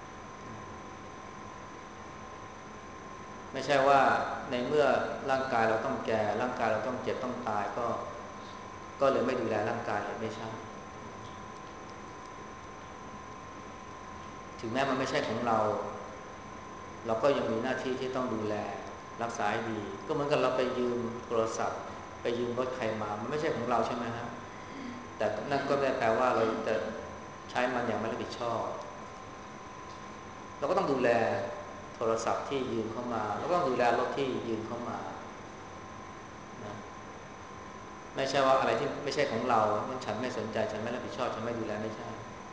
ไม่ใช่ว่าในเมื่อร่างกายเราต้องแก่ร่างกายเราต้องเจ็บต้องตายก็เลยไม่ดูแลร่างกายเลยไม่ใช่ถึงแม้มันไม่ใช่ของเราก็ยังมีหน้าที่ที่ต้องดูแลรักษาให้ดีก็เหมือนกับเราไปยืมโทรศัพท์ไปยืมรถใครมามันไม่ใช่ของเราใช่ไหมฮะแต่นั่นก็ไม่ได้แปลว่าเราจะใช้มันอย่างไม่รับผิดชอบเราก็ต้องดูแลโทรศัพท์ที่ยืมเข้ามาแล้วก็ต้องดูแลรถที่ยืมเข้ามานะไม่ใช่ว่าอะไรที่ไม่ใช่ของเราฉันไม่สนใจฉันไม่รับผิดชอบฉันไม่ดูแลไม่ใช่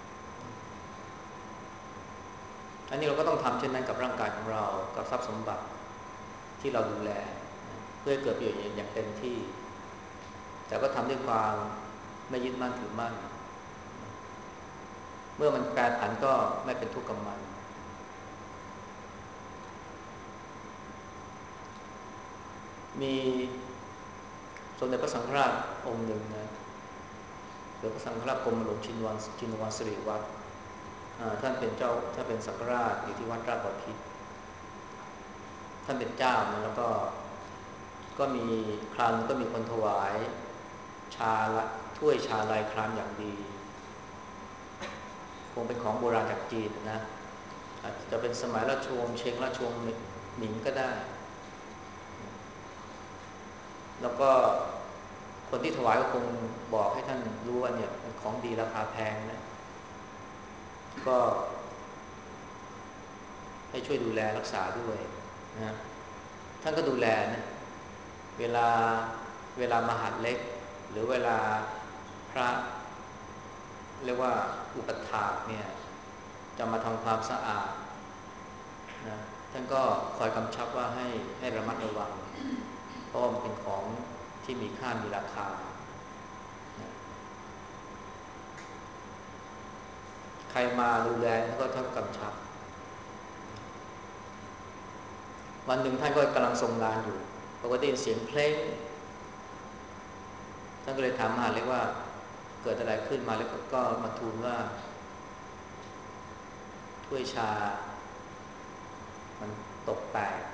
อันนี้เราก็ต้องทำเช่นนั้นกับร่างกายของเรากับทรัพย์สมบัติที่เราดูแลเพื่อให้เกิดประโยชน์อย่างเต็มที่แต่ก็ทำด้วยความไม่ยึดมั่นถือมั่นเมื่อมันแปรผันก็ไม่เป็นทุกข์กับมันมีสมเด็จพระสังฆราชองค์หนึ่งนะหรือพระสังฆราชกรมหลวงชินวรสิริวัฒน์ท่านเป็นสังฆราชอยู่ที่วัดราชบพิตรท่านเป็นเจ้านะแล้วก็มีครั้งก็มีคนถวายชาละถ้วยชาลายครามอย่างดีคงเป็นของโบราณจากจีนนะอาจจะเป็นสมัยราชวงศ์เชงราชวงศ์หมิงก็ได้แล้วก็คนที่ถวายก็คงบอกให้ท่านรู้ว่าเนี่ยเป็นของดีราคาแพงนะก็ให้ช่วยดูแลรักษาด้วยนะท่านก็ดูแลนะเวลามหาดเล็กหรือเวลาพระเรียกว่าอุปถากเนี่ยจะมาทำความสะอาดนะท่านก็คอยกำชับว่าให้ระมัดระวังเพราะมันเป็นของที่มีค่ามีราคานะใครมาดูแลท่านก็กำชับวันหนึ่งท่านก็กำลังทรงงานอยู่ปกติเสียงเพลงท่านก็เลยถามมหาเล็กว่าเกิดอะไรขึ้นมาแล้วก็มาทูลว่าถ้วยชามันตกแตก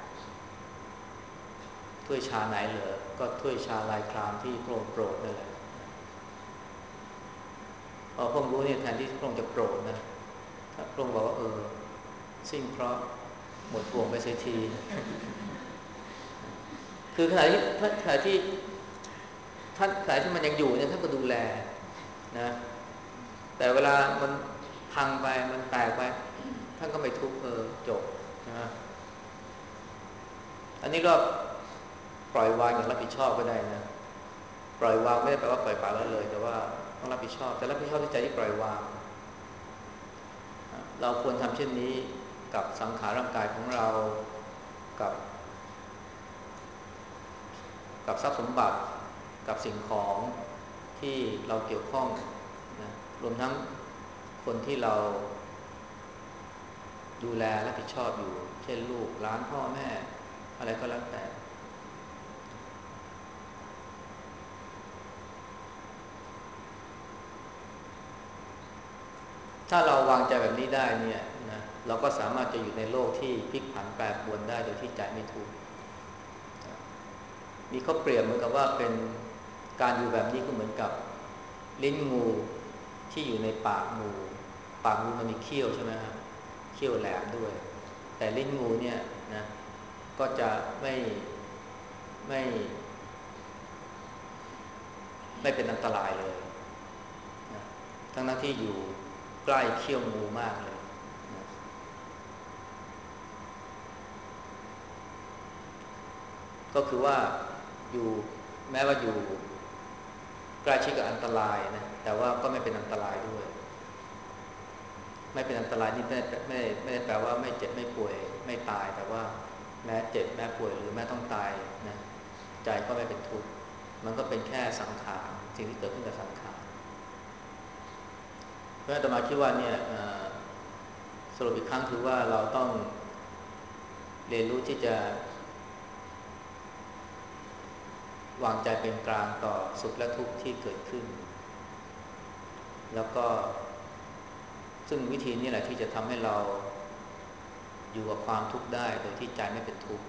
ถ้วยชาไหนเหรอก็ถ้วยชาลายครามที่พระองค์โปรดนั่นแหละพอพระองค์รู้เนี่ยแทนที่พระองค์จะโกรธนะพระองค์บอกว่าสิ้นเพราะหมดห่วงไปเสียทีคือขณะที่ท่านขณะที่มันยังอยู่เนี่ยท่านก็ดูแลนะแต่เวลามันพังไปมันแตกไปท่านก็ไม่ทุกข์จบนะอันนี้ก็ปล่อยวางอย่างรับผิดชอบก็ได้นะปล่อยวางไม่ได้แปลว่าปล่อยปละละเลยแต่ว่าต้องรับผิดชอบแต่รับผิดชอบด้วยใจที่ปล่อยวางเราควรทำเช่นนี้กับสังขารร่างกายของเรากับทรัพย์สมบัติกับสิ่งของที่เราเกี่ยวข้องนะรวมทั้งคนที่เราดูแลรับผิดชอบอยู่เช่นลูกหลานพ่อแม่อะไรก็แล้วแต่ถ้าเราวางใจแบบนี้ได้เนี่ยนะเราก็สามารถจะอยู่ในโลกที่พลิกผันแปรปรวนได้โดยที่ใจไม่ทุกข์มีเขาเปรียบเหมือนกับว่าเป็นการอยู่แบบนี้ก็เหมือนกับลิ้นงูที่อยู่ในปากงูมันมีเขี้ยวใช่ไหมครับเขี้ยวแหลมด้วยแต่ลิ้นงูเนี่ยนะก็จะไม่ไม่เป็นอันตรายเลยนะทั้งที่อยู่ใกล้เขี้ยวงูมากเลยนะก็คือว่าอยู่แม้ว่าอยู่ใกล้ชิดกับอันตรายนะแต่ว่าก็ไม่เป็นอันตรายด้วยไม่เป็นอันตรายนี่ไม่ได้แปลว่าไม่เจ็บไม่ป่วยไม่ตายแต่ว่าแม้เจ็บแม้ป่วยหรือแม้ต้องตายนะใจก็ไม่เป็นทุกข์มันก็เป็นแค่สังขารสิ่งที่เกิดขึ้นกับสังขารเพราะอาตมาคิดว่าเนี่ยสรุปอีกครั้งคือว่าเราต้องเรียนรู้ที่จะวางใจเป็นกลางต่อสุขและทุกข์ที่เกิดขึ้นแล้วก็ซึ่งวิธีนี้แหละที่จะทำให้เราอยู่กับความทุกข์ได้โดยที่ใจไม่เป็นทุกข์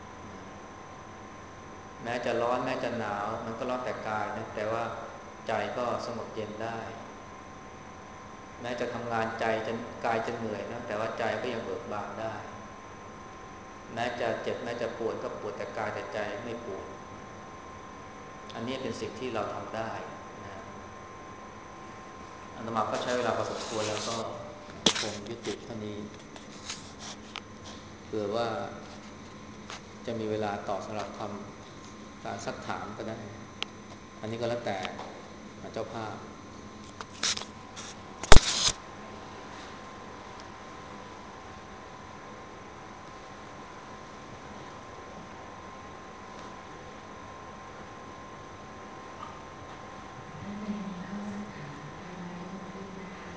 แม้จะร้อนแม้จะหนาวมันก็ร้อนแต่กายนะแต่ว่าใจก็สงบเย็นได้แม้จะทำงานใจจะกายจะเหนื่อยนะแต่ว่าใจก็ยังเบิกบานได้แม้จะเจ็บแม้จะปวดก็ปวดแต่กายแต่ใจไม่ปวดอันนี้เป็นสิ่งที่เราทำได้นะอาตมาก็ใช้เวลาพอสมควรแล้วก็คงยุติเท่านี้เผื่อว่าจะมีเวลาต่อสำหรับการซักถามก็ได้อันนี้ก็แล้วแต่เจ้าภาพท่านใดมีข้อสักถามกรุณายกมือขึ้นนะคะ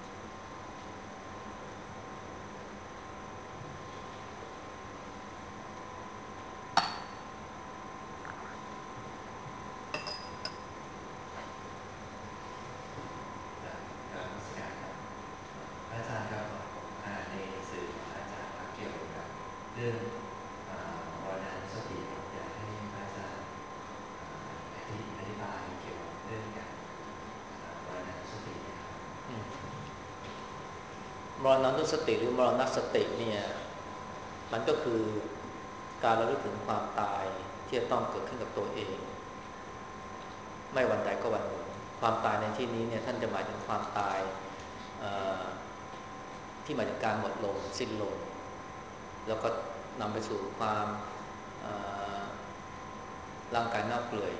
การนมัสการครับพระอาจารย์ครับผมอ่านในสื่อของพระอาจารย์เกี่ยวกับเรื่องมรณานุสติอยากให้พระอาจารย์อธิบายเกี่ยวกับเรื่องการมรณานุสตินะครับมรณานุสติหรือมรณสติเนี่ยมันก็คือการระลึกถึงความตายที่จะต้องเกิดขึ้นกับตัวเองไม่วันใดก็วันหนึ่งความตายในที่นี้เนี่ยท่านจะหมายถึงความตายที่หมายถึงการหมดลมสิ้นลมแล้วก็นำไปสู่ความร่างกายเน่าเปื่อย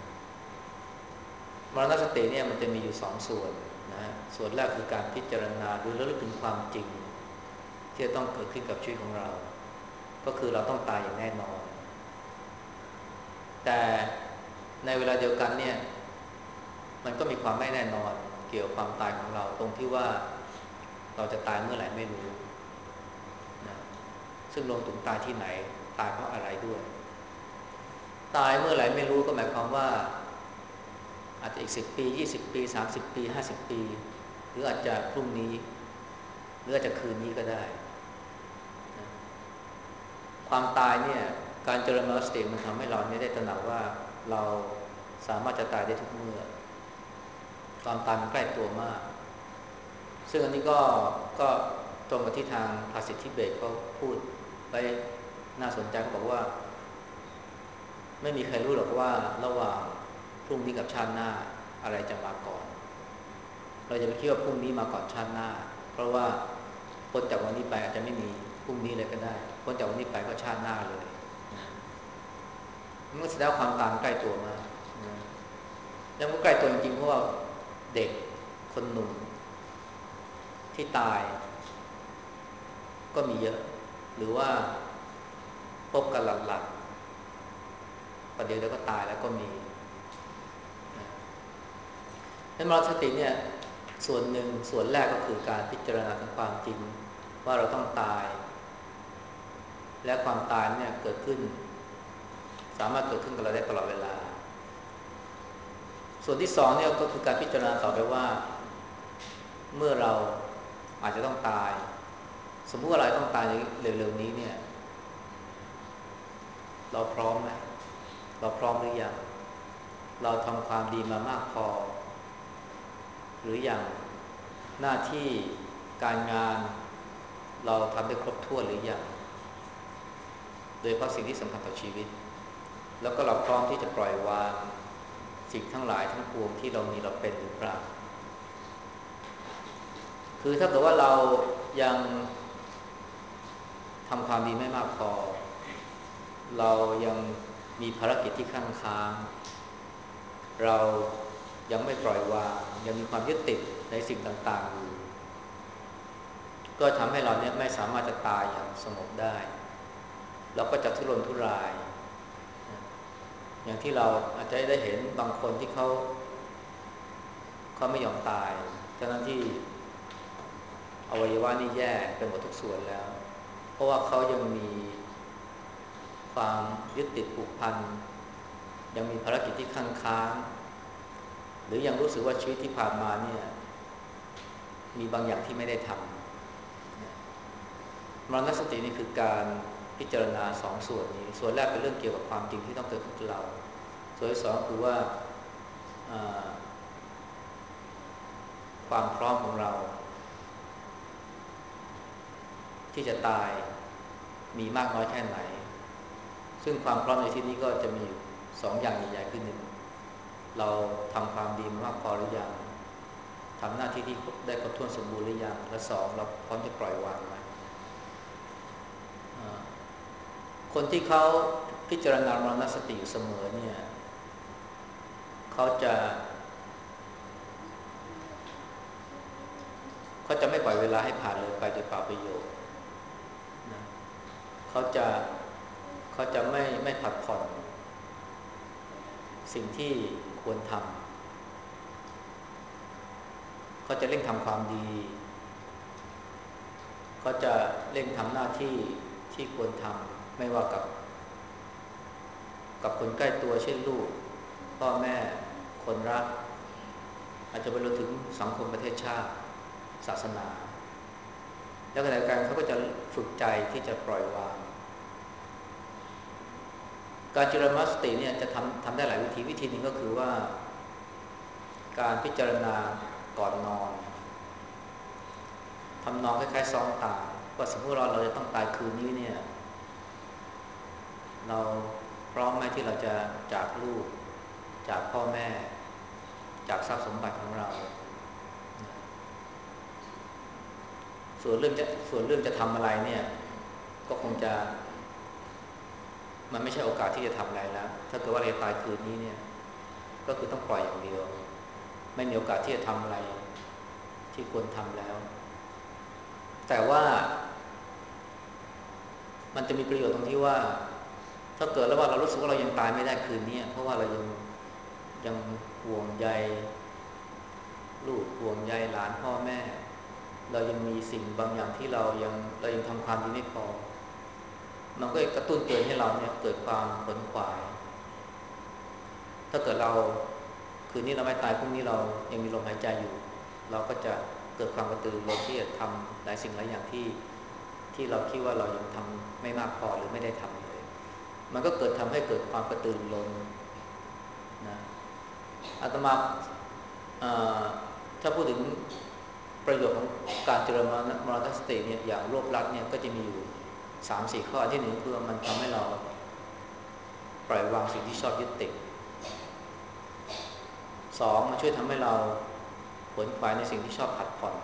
มรณสติเนี่ยมันจะมีอยู่สองส่วนนะฮะส่วนแรกคือการพิจารณาดูระลึกถึงความจริงที่จะต้องเกิดขึ้นกับชีวิตของเราก็คือเราต้องตายอย่างแน่นอนแต่ในเวลาเดียวกันเนี่ยมันก็มีความไม่แน่นอนเกี่ยวกับความตายของเราตรงที่ว่าเราจะตายเมื่อไหร่ไม่รู้นะซึ่งรวมถึงตายที่ไหนตายเพราะอะไรด้วยตายเมื่อไหร่ไม่รู้ก็หมายความว่าอาจจะอีก10 ปี20 ปี30 ปี50 ปีหรืออาจจะพรุ่งนี้หรืออาจจะคืนนี้ก็ได้นะความตายเนี่ยการเจริญมรรคสติมันทำให้เราเนี่ยได้ตระหนักว่าเราสามารถจะตายได้ทุกเมื่อความตายมันใกล้ตัวมากซึ่งอันนี้ก็ตรงกับที่ทางภาษิตทิเบตเขาพูดไปน่าสนใจเขาบอกว่าไม่มีใครรู้หรอกว่าระหว่างพรุ่งนี้กับชาติหน้าอะไรจะมาก่อนเราจะไปคิดว่าพรุ่งนี้มาก่อนชาติหน้าเพราะว่าพ้นจากวันนี้ไปอาจจะไม่มีพรุ่งนี้เลยก็ได้พ้นจากวันนี้ไปก็ชาติหน้าเลยมันแสดงความตายใกล้ตัวมากแล้วก็ใกล้ตัวจริงๆเพราะว่าเด็กคนหนุ่มที่ตายก็มีเยอะหรือว่าพบกันหลักๆประเดี๋ยวก็ตายแล้วก็มีเพราะมรณสติเนี่ยส่วนหนึ่งส่วนแรกก็คือการพิจารณาถึงความจริงว่าเราต้องตายและความตายเนี่ยเกิดขึ้นสามารถเกิดขึ้นกับเราได้ตลอดเวลาส่วนที่สองเนี่ยก็คือการพิจารณาต่อไปว่าเมื่อเราอาจจะต้องตายสมมุติว่าเราต้องตายเร็วๆนี้เนี่ยเราพร้อมไหมเราพร้อมหรือยังเราทำความดีมามากพอหรือยังหน้าที่การงานเราทำได้ครบถ้วนหรือยังโดยเฉพาะสิ่งที่สำคัญต่อชีวิตแล้วก็เราพร้อมที่จะปล่อยวางสิ่งทั้งหลายทั้งปวงที่เรามีเราเป็นหรือเปล่าคือถ้าเกิดว่าเรายังทำความดีไม่มากพอเรายังมีภารกิจที่ข้างค้างเรายังไม่ปล่อยวางยังมีความยึดติดในสิ่งต่างๆอยู่ก็ทำให้เราเนี่ยไม่สามารถจะตายอย่างสงบได้เราก็จะทุรนทุรายอย่างที่เราอาจจะได้เห็นบางคนที่เขาไม่ยอมตายทั้งที่อวัยวะนี่แย่เป็นหมดทุกส่วนแล้วเพราะว่าเขายังมีความยึดติดผูกพันยังมีภารกิจที่ค้างค้างหรือยังรู้สึกว่าชีวิตที่ผ่านมาเนี่ยมีบางอย่างที่ไม่ได้ทำมรณสตินี่คือการพิจารณาสองส่วนนี้ส่วนแรกเป็นเรื่องเกี่ยวกับความจริงที่ต้องเกิดขึ้นกับเราส่วนที่สองคือว่าความพร้อมของเราที่จะตายมีมากน้อยแค่ไหนซึ่งความพร้อมในที่นี้ก็จะมีสองอย่างใหญ่ๆคือหนึ่งเราทำความดีมากพอหรือยังทำหน้าที่ที่ได้ครบถ้วนสมบูรณ์หรือยังและสองเราพร้อมจะปล่อยวางไหมคนที่เขาพิจารณามรณสติอยู่เสมอเนี่ยเขาจะไม่ปล่อยเวลาให้ผ่านเลยไปโดยเปล่าประโยชน์นะเขาจะไม่ผัดผ่อนสิ่งที่ควรทำเขาจะเร่งทำความดีเขาจะเร่งทำหน้าที่ที่ควรทำไม่ว่ากับคนใกล้ตัวเช่นลูกพ่อแม่คนรักอาจจะไปรวมถึงสังคมประเทศชาติศาสนาแล้วขณะเดียวกันเขาก็จะฝึกใจที่จะปล่อยวางการเจริญสติเนี่ยจะทำได้หลายวิธีหนึ่งก็คือว่าการพิจารณาก่อนนอนทำนองคล้ายๆซ้อมตายว่าสมมติเราจะต้องตายคืนนี้เนี่ยเราพร้อมไหมที่เราจะจากลูกจากพ่อแม่จากทรัพย์สมบัติของเราส่วนเรื่องจะทำอะไรเนี่ยก็คงจะมันไม่ใช่โอกาสที่จะทำอะไรแล้วถ้าเกิดว่าเราตายคืนนี้เนี่ยก็คือต้องปล่อยอย่างเดียวไม่มีโอกาสที่จะทำอะไรที่ควรทำแล้วแต่ว่ามันจะมีประโยชน์ตรงที่ว่าถ้าเกิดแล้วว่าเรารู้สึกว่าเรายังตายไม่ได้คืนนี้เพราะว่าเรายังห่วงใยลูกห่วงใยหลานพ่อแม่เรายังมีสิ่งบางอย่างที่เรายังทำความดีไม่พอมันก็กระตุ้นเตือนให้เราเนี่ยเกิดความขวนขวายถ้าเกิดเราคืนนี้เราไม่ตายพรุ่งนี้เรายังมีลมหายใจอยู่เราก็จะเกิดความกระตือรือร้นที่จะทำหลายสิ่งหลายอย่างที่เราคิดว่าเรายังทำไม่มากพอหรือไม่ได้ทำเลยมันก็ทำให้เกิดความกระตือรือร้นนะอาตมาถ้าพูดถึงประโยชน์ของการเจริญมรณสติเนี่ยอย่างรวบลัดเนี่ยก็จะมีอยู่ 3-4 ข้อที่หนึ่งคือมันทำให้เราปล่อยวางสิ่งที่ชอบยึดติดสองมันช่วยทำให้เราขวนขวายในสิ่งที่ชอบผัดผ่อน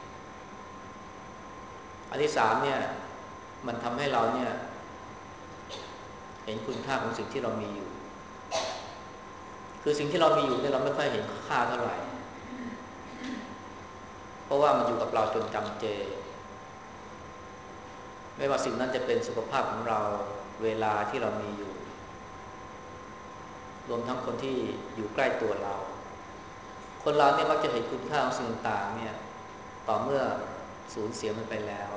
อันที่สามเนี่ยมันทำให้เราเนี่ยเห็นคุณค่าของสิ่งที่เรามีอยู่คือสิ่งที่เรามีอยู่เนี่ยเราไม่ค่อยเห็นค่าเท่าไหร่เพราะว่ามันอยู่กับเราจนจำเจไม่ว่าสิ่งนั้นจะเป็นสุขภาพของเราเวลาที่เรามีอยู่รวมทั้งคนที่อยู่ใกล้ตัวเราคนเราเนี่ยมักจะเห็นคุณค่าของสิ่งต่างๆเนี่ยต่อเมื่อสูญเสียมันไปแล้ว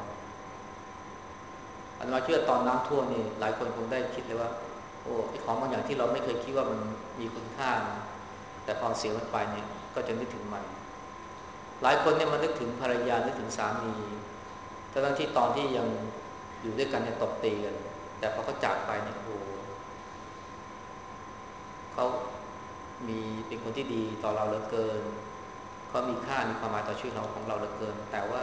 อันว่าเชื่อตอนน้ำท่วมนี่หลายคนคงได้คิดเลยว่าโอ้ไอ้ของบางอย่างที่เราไม่เคยคิดว่ามันมีคุณค่านะแต่พอเสียมันไปเนี่ยก็จะนึกถึงมันหลายคนเนี่ยมันนึกถึงภรรยานึกถึงสามีทั้งที่ตอนที่ยังอยู่ด้วยกันเนี่ยตบตีกันแต่พอเขาจากไปเนี่ยโอ้เขามีเป็นคนที่ดีต่อเราเหลือเกินเขามีค่ามีความหมายต่อชีวิตเราของเราเหลือเกินแต่ว่า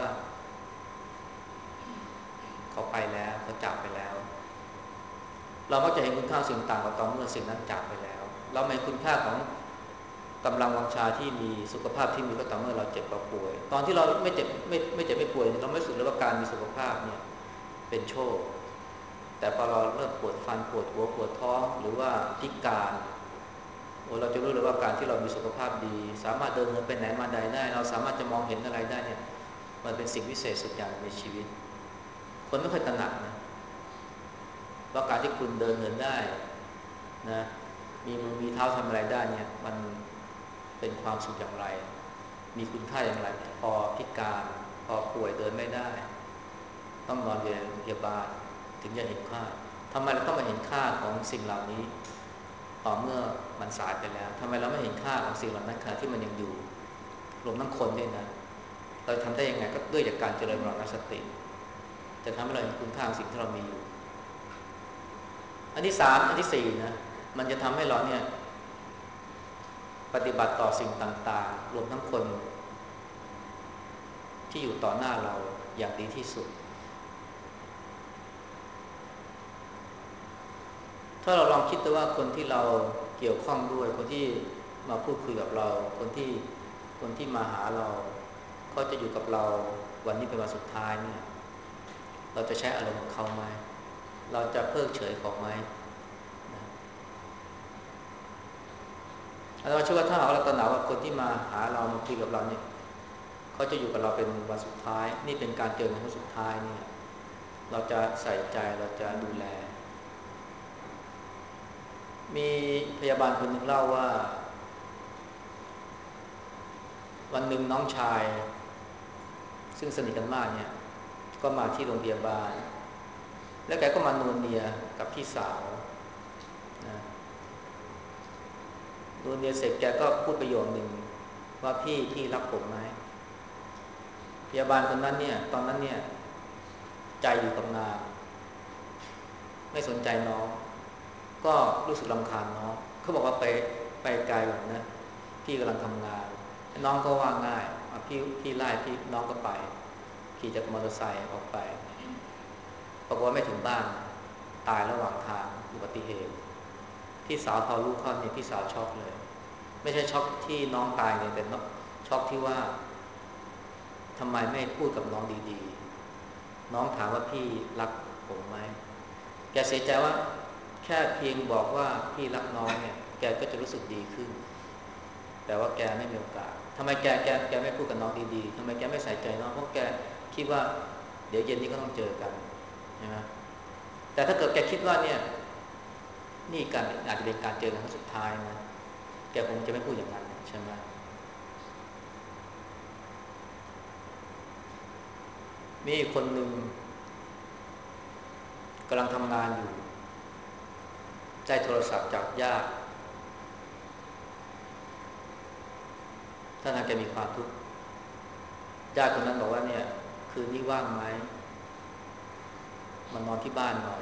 เขาไปแล้วเขาจากไปแล้วเราก็จะเห็นคุณค่าสิ่งต่างก็ต่อเมื่อสิ่งนั้นจากไปแล้วเราไม่เห็นคุณค่าของกำลังวังชาที่มีสุขภาพที่มีก็ต่อเมื่อเราเจ็บเราป่วยตอนที่เราไม่เจ็บไม่ป่วยเราไม่รู้สึกเลยว่าการมีสุขภาพเนี่ยเป็นโชคแต่พอเราเริ่มปวดฟันปวดหัวปวดท้องหรือว่าพิการเราจะรู้เลยว่าการที่เรามีสุขภาพดีสามารถเดินเหินไปไหนมาใดได้เราสามารถจะมองเห็นอะไรได้เนี่ยมันเป็นสิ่งพิเศษสุดอย่างในชีวิตคนไม่เคยตระหนักนะว่าการที่คุณเดินเหินได้นะมีมือมีเท้าทำอะไรได้เนี่ยมันเป็นความสุขอย่างไรมีคุณค่าอย่างไรพอพิการพอป่วยเดินไม่ได้ต้องนอนอยู่ในโรงพยาบาลถึงจะเห็นค่าทำไมเราต้องมาเห็นค่าของสิ่งเหล่านี้ต่อเมื่อมันสายไปแล้วทำไมเราไม่เห็นค่าของสิ่งเหล่านั้นขณะที่มันยังอยู่รวมทั้งคนด้วยนะเราทำได้ยังไงก็ด้วยจากการเจริญมรณสติจะทำให้เราเห็นคุณค่าของสิ่งที่เรามีอยู่อันที่สามอันที่สี่นะมันจะทำให้เราเนี่ยปฏิบัติต่อสิ่งต่างๆรวมทั้งคนที่อยู่ต่อหน้าเราอย่างดีที่สุดถ้าเราลองคิดดูว่าคนที่เราเกี่ยวข้องด้วยคนที่มาพูดคุยกับเราคนที่มาหาเราเขาจะอยู่กับเราวันนี้เป็นวันสุดท้ายเนี่ยเราจะใช้อารมณ์ของเขาไหมเราจะเพิกเฉยเขาไหมเราเชื่อว่าถ้าเราตระหนักว่าคนที่มาหาเรามาคุยกับเราเนี่ยเขาจะอยู่กับเราเป็นวันสุดท้ายนี่เป็นการเจอกันครั้งสุดท้ายเนี่ยเราจะใส่ใจเราจะดูแลมีพยาบาลคนหนึ่งเล่าว่าวันหนึ่งน้องชายซึ่งสนิทกันมากเนี่ยก็มาที่โรงพยาบาลแล้วแกก็มานูนเนียกับพี่สาวนะนูนเนียเสร็จแกก็พูดประโยคหนึ่งว่าพี่รักผมไหมพยาบาลคนนั้นเนี่ยตอนนั้นเนี่ยใจอยู่กับงานไม่สนใจน้องก็รู้สึกรำคาญน้องเขาบอกว่าไปไกลแบบนะพี่กำลังทำงานน้องก็ว่าง่ายพี่ไล่พี่น้องก็ไปขี่จักรมอเตอร์ไซค์ออกไปปรากฏว่าไม่ถึงบ้านตายระหว่างทางอุบัติเหตุพี่สาวพอรู้ข้อนี้พี่สาวช็อกเลยไม่ใช่ช็อกที่น้องตายเนี่ยแต่ช็อกที่ว่าทำไมไม่พูดกับน้องดีๆน้องถามว่าพี่รักผมไหมแกเสียใจว่าแค่เพียงบอกว่าพี่รักน้องเนี่ยแกก็จะรู้สึกดีขึ้นแต่ว่าแกไม่มีโอกาสทำไมแกไม่พูดกับน้องดีๆทำไมแกไม่ใส่ใจน้องเพราะแกคิดว่าเดี๋ยวเย็นนี้ก็ต้องเจอกันใช่ไหมแต่ถ้าเกิดแกคิดว่าเนี่ยนี่การอาจจะเป็นการเจอกันครั้งสุดท้ายนะแกคงจะไม่พูดอย่างนั้นใช่ไหมมีคนหนึ่งกำลังทำงานอยู่ได้โทรศัพท์จากญาติท่านอาจจะมีความทุกข์ญาติคนนั้นบอกว่าเนี่ยคืนนี้ว่างไหมมานอนที่บ้านหน่อย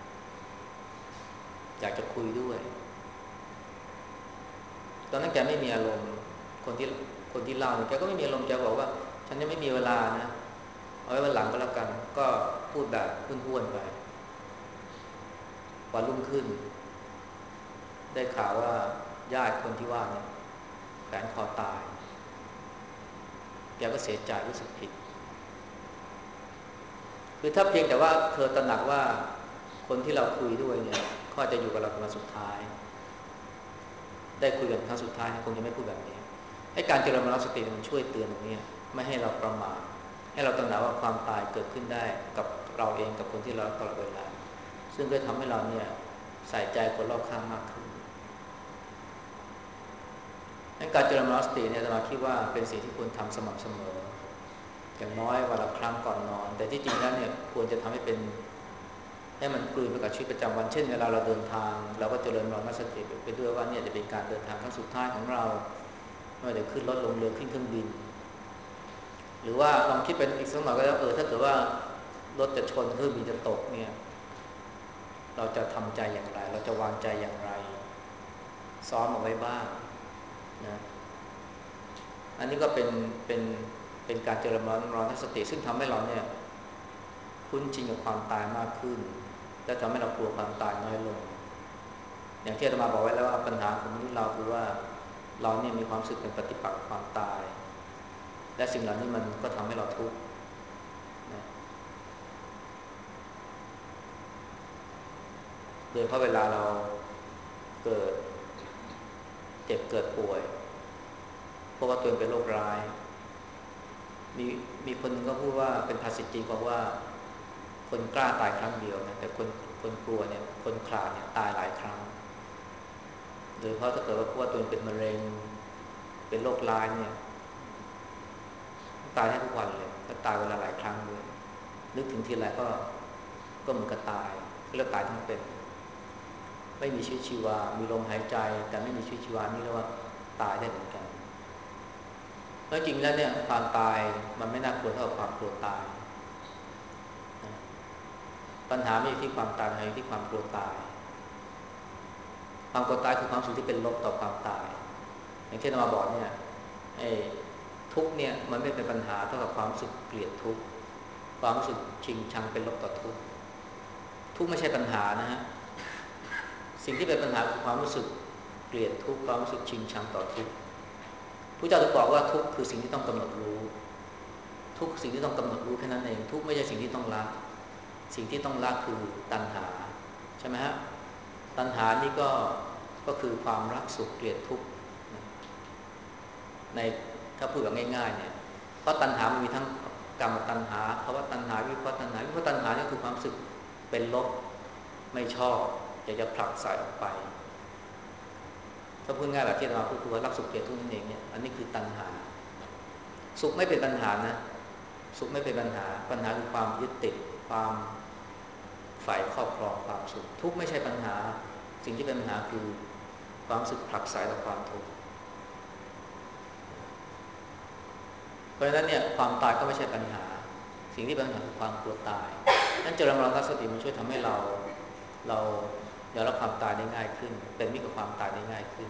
อยากจะคุยด้วยตอนนั้นแกไม่มีอารมณ์คนที่เล่าเนี่ยแกก็ไม่มีอารมณ์แกบอกว่าฉันยังไม่มีเวลานะเอาไว้วันหลังก็แล้วกันก็พูดแบบห้วนๆไปวันรุ่งขึ้นได้ข่าวว่าญาติคนที่ว่าเนี่ยแขวนคอตายแกก็เสียใจรู้สึกผิดคือถ้าเพียงแต่ว่าเธอตระหนักว่าคนที่เราคุยด้วยเนี่ยเขาจะอยู่กับเราเป็นวันสุดท้ายได้คุยกันครั้งสุดท้ายคงจะไม่พูดแบบนี้ให้การเจริญมรณสติมันช่วยเตือนตรงนี้ไม่ให้เราประมาทให้เราตระหนักว่าความตายเกิดขึ้นได้กับเราเองกับคนที่เราตลอดเวลาซึ่งก็ทำให้เราเนี่ยใส่ใจคนรอบข้างมากขึ้นการเจริญมรณสติเนี่ยอาตมาคิดว่าเป็นสิ่งที่ควรทำสม่ำเสมออย่างน้อยวันละครั้งก่อนนอนแต่ที่จริงแล้วเนี่ยควรจะทำให้เป็นให้มันกลืนไปกับชีวิตประจำวันเช่นเวลาเราเดินทางเราก็เจริญมรณสติไปด้วยว่าเนี่ยจะเป็นการเดินทางครั้งสุดท้ายของเราไม่ว่าจะขึ้นรถลงเรือขึ้นเครื่องบินหรือว่าลองคิดเป็นอีกสักหน่อยก็แล้วถ้าเกิดว่ารถจะชนเครื่องบินจะตกเนี่ยเราจะทำใจอย่างไรเราจะวางใจอย่างไรซ้อมเอาไว้บ้างนะอันนี้ก็เป็นการเจริญมรณสติซึ่งทำให้เราเนี่ยคุ้นชินกับความตายมากขึ้นและทำให้เรากลัวความตายน้อยลงอย่างที่อาตมาบอกไว้แล้วว่าปัญหาของมนุษย์เราคือว่าเราเนี่ยมีความรู้สึกเป็นปฏิปักษ์กับความตายและสิ่งเหล่านี้มันก็ทำให้เราทุกข์นะโดยเพราะเวลาเราเกิดเจ็บเกิดป่วยเพราะว่าตัวเองเป็นโรคร้ายมีคนนึงก็พูดว่าเป็นภาษิตจีนบอกว่าคนกล้าตายครั้งเดียวนะแต่คนกลัวเนี่ยคนขลาดเนี่ยตายหลายครั้งโดยเพราะถ้าเกิดว่าตัวเองเป็นมะเร็งเป็นโรคร้ายเนี่ยตายแทบทุกวันเลยก็ตายเวลาหลายครั้งเลยนึกถึงทีไรก็เหมือนกับตายเรียกตายทั้งเป็นไม่มีชีวิตชีวามีลมหายใจแต่ไม่มีชีวิตชีวานี่เรียกว่าตายได้เหมือนกันแล้วจริงแล้วเนี่ยความตายมันไม่น่ากลัวเท่ากับความกลัวตายปัญหาไม่อยู่ที่ความตายอยู่ที่ความกลัวตายความกลัวตายคือความรู้สึกที่เป็นลบต่อความตายอย่างเช่นมาบอกเนี่ยทุกเนี่ยมันไม่เป็นปัญหาเท่ากับความรู้สึกเกลียดทุกความรู้สึกชิงชังเป็นลบต่อทุกทุกไม่ใช่ปัญหานะฮะสิ่งที่เป็นปัญหาคือความรู้สึกเกลียดทุกความรู้สึกชิงชังต่อทุกพระเจ้าถึงบอกว่าทุกคือสิ่งที่ต้องกำหนดรู้ทุกสิ่งที่ต้องกำหนดรู้แค่นั้นเองทุกไม่ใช่สิ่งที่ต้องละสิ่งที่ต้องละคือตัณหาใช่ไหมฮะตัณหานี่ก็คือความรักสุขเกลียดทุกข์ในถ้าพูดแบบง่ายๆเนี่ยเพราะตัณหามันมีทั้งกรรมตัณหาภาวะตัณหาวิภัตตัณหาวิภัตตัณหานี่คือความรู้สึกเป็นลบไม่ชอบอยากจะผลักใส่ออกไปถ้าพูดง่ายแบบที่เราพูดว่ารักสุขเกลียดทุกข์นั่นเองเนี่ยอันนี้คือตัณหาสุขไม่เป็นปัญหานะสุขไม่เป็นปัญหาคือความยึดติดความฝ่ายครอบครองความสุขทุกข์ไม่ใช่ปัญหาสิ่งที่เป็นปัญหาคือความรู้สึกผลักไสต่อความทุกข์เพราะฉะนั้นเนี่ยความตายก็ไม่ใช่ปัญหาสิ่งที่เป็นปัญหาคือความกลัวตายนั้นเจริญมรณสติมันช่วยทำให้เรายอมรับความตายได้ง่ายขึ้นเป็นมิตรกับความตายได้ง่ายขึ้น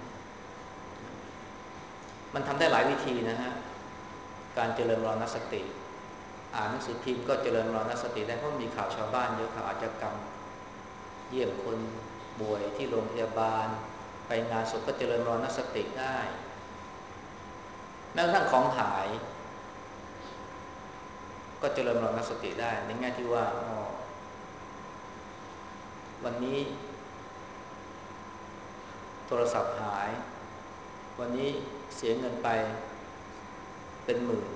มันทำได้หลายวิธีนะฮะการเจริญมรณสติอ่านหนังสือพิมพ์ก็เจริญมรณสติได้เพราะมีข่าวชาวบ้านเยอะข่าวอาชญากรรมเยี่ยมคนป่วยที่โรงพยาบาลไปงานศพก็เจริญมรณสติได้แม้กระทั่งของหายก็เจริญมรณสติได้ในแง่ที่ว่าวันนี้โทรศัพท์หายวันนี้เสียเงินไปเป็นหมื่น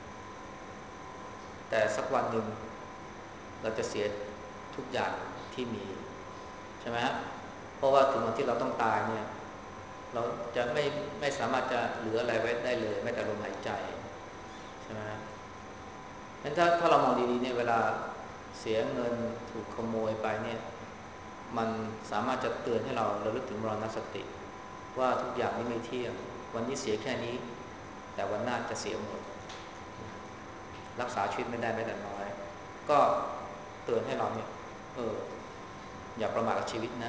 แต่สักวันหนึ่งเราจะเสียทุกอย่างที่มีใช่ไหมฮะเพราะว่าถึงวันที่เราต้องตายเนี่ยเราจะไม่สามารถจะเหลืออะไรไว้ได้เลยแม้แต่ลมหายใจใช่ไหมงั้นถ้าเรามองดีๆเนี่ยเวลาเสียเงินถูกขโมยไปเนี่ยมันสามารถจะเตือนให้เราระลึกถึงมรณสติว่าทุกอย่างนี้ไม่เที่ยงวันนี้เสียแค่นี้แต่วันหน้าจะเสียหมดรักษาชีวิตไม่ได้แม้แต่น้อยก็เตือนให้เราเนี่ยอย่าประมาทกับชีวิตนะ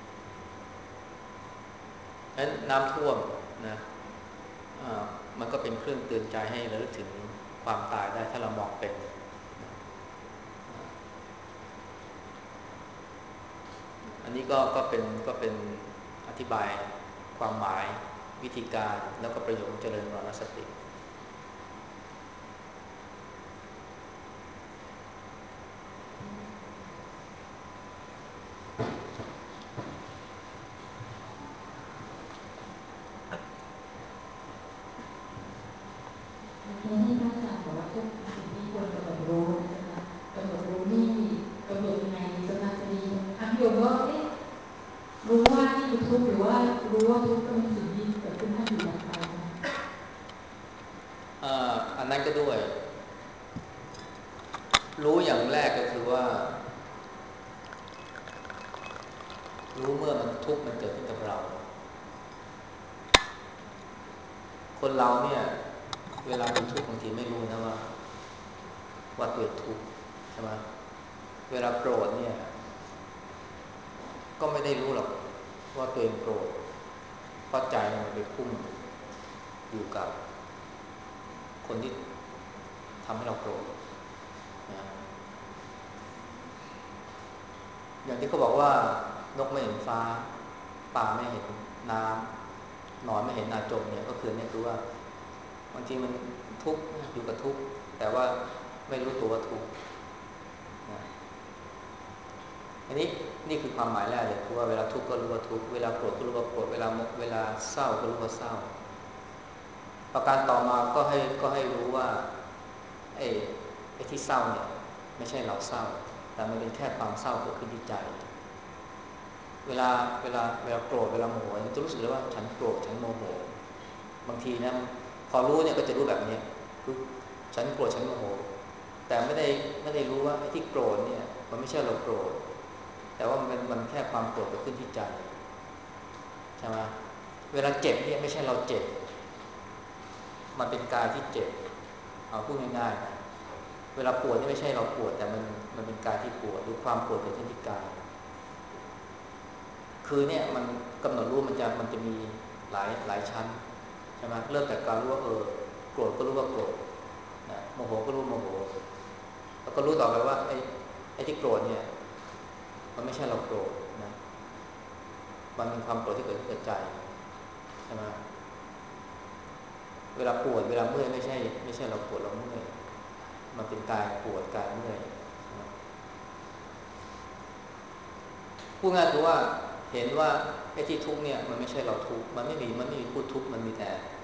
นั้นน้ำท่วมนะมันก็เป็นเครื่องเตือนใจให้ระลึกถึงความตายได้ถ้าเรามองเป็นอันนี้ก็เป็นอธิบายความหมายวิธีการแล้วก็ประโยชน์เจริญมรณสติที่พระอาจารย์บอกว่าทุกสิ่งที่ควรกำหนดรู้นะคะกำหนดรู้นี่กำหนดยังไงสำหรับจะดีทั้งโยมก็รู้ว่านี่คือทุกข์หรือว่ารู้ว่าทุกข์ก็เป็นสิ่งที่เกิดขึ้นตั้งอยู่ดับไปอันนั้นก็ด้วยรู้อย่างแรกก็คือว่ารู้เมื่อมันทุกข์มันเกิดขึ้นกับเราคนเราเนี่ยเวลามีทุกข์บางทีไม่รู้นะว่าตัวเองทุกข์ใช่ไหมเวลาโกรธเนี่ยก็ไม่ได้รู้หรอกว่าตัวเองโกรธเพราะใจมันไปพุ่งอยู่กับคนที่ทำให้เราโกรธนะอย่างที่เขาบอกว่านกไม่เห็นฟ้าปลาไม่เห็นน้ำหนอนไม่เห็นอาจมเนี่ยก็คือเนี่ยคือว่าบางทีมันทุกข์อยู่กับทุกข์แต่ว่าไม่รู้ตัวว่าทุกข์นะอันนี้นี่คือความหมายแรกเลยคือว่าเวลาทุกข์ก็รู้ว่าทุกข์เวลาโกรธก็รู้ว่าโกรธเวลาเศร้าก็รู้ว่าเศร้าประการต่อมาก็ให้รู้ว่าไอ้ที่เศร้าเนี่ยไม่ใช่เราเศร้าแต่มันเป็นแค่ความเศร้าเกิดขึ้นที่ใจเวลาโกรธเวลาโมโหจะรู้สึกเลยว่าฉันโกรธฉันโมโหบางทีนะพอรู้เนี่ยก็จะรู้แบบนี้คือฉันโกรธฉันโมโหแต่ไม่ได้รู้ว่าไอ้ที่โกรธเนี่ยมันไม่ใช่เราโกรธแต่ว่ามันแค่ความโกรธเกิดขึ้นที่ใจใช่ไหมเวลาเจ็บเนี่ยไม่ใช่เราเจ็บมันเป็นกายที่เจ็บเอาพูดง่ายๆนะเวลาปวดนี่ไม่ใช่เราปวดแต่มันเป็นกายที่ปวดหรือความปวดเกิดขึ้นที่กายคือเนี่ยมันกำหนดรู้มันจะมีหลายชั้นใช่ไหมเริ่มจากการรู้ว่าโกรธก็รู้ว่าโกรธนะโมโหก็รู้โมโหแล้วก็รู้ต่อไปว่าไอ้ที่โกรธเนี่ยมันไม่ใช่เราโกรธนะมันเป็นความโกรธที่เกิดขึ้นกับใจใช่ไหมเวลาปวดเวลาเมื่อยไม่ใช่เราปวดเราเมื่อยมันเป็นกายปวดกายเมื่อยพูดง่ายคือว่าเห็นว่าไอ้ที่ทุกข์เนี่ยมันไม่ใช่เราทุกข์มันไม่มีผู้ทุกข์มันมี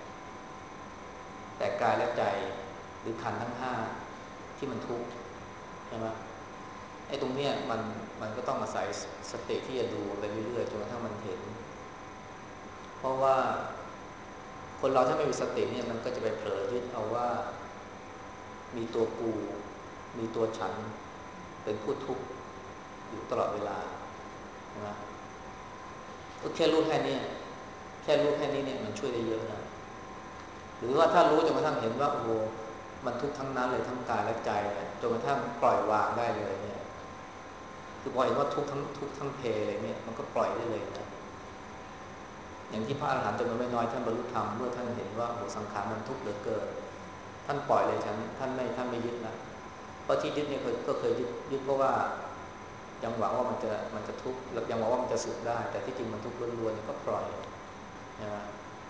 แต่กายและใจหรือขันธ์ทั้งห้าที่มันทุกข์ใช่ไหมไอ้ตรงเนี้ยมันก็ต้องอาศัยสติที่จะดูไปเรื่อยๆจนกระทั่งมันเห็นเพราะว่าคนเราถ้าไม่มีสติเนี่ยมันก็จะไปเผลอยึดเอาว่ามีตัวกูมีตัวฉันเป็นผู้ทุกข์อยู่ตลอดเวลาใช่ไหมก็แค่รู้แค่นี้เนี่ยมันช่วยได้เยอะนะหรือว่าถ้ารู้จนกระทั่งเห็นว่าโอ้โหมันทุกข์ทั้งนั้นเลยทั้งกายและใจเนี่ยจนกระทั่งปล่อยวางได้เลยเนี่ยคือพอเห็นว่าทุกข์ทั้งเพเลยเนี่ยมันก็ปล่อยได้เลยนะอย่างที่พระอรหันต์จำนวนไม่น้อยท่านบรรลุธรรมเมื่อท่านเห็นว่าโอ้โหสังขารมันทุกข์เหลือเกินท่านปล่อยเลยท่านไม่ยึดนะเพราะที่ยึดเนี่ยก็เคยยึดเพราะว่ายังหวังว่ามันจะทุกข์ยังหวังว่ามันจะสุขได้แต่ที่จริงมันทุกข์ล้วนๆเนี่ยก็ปล่อยนะ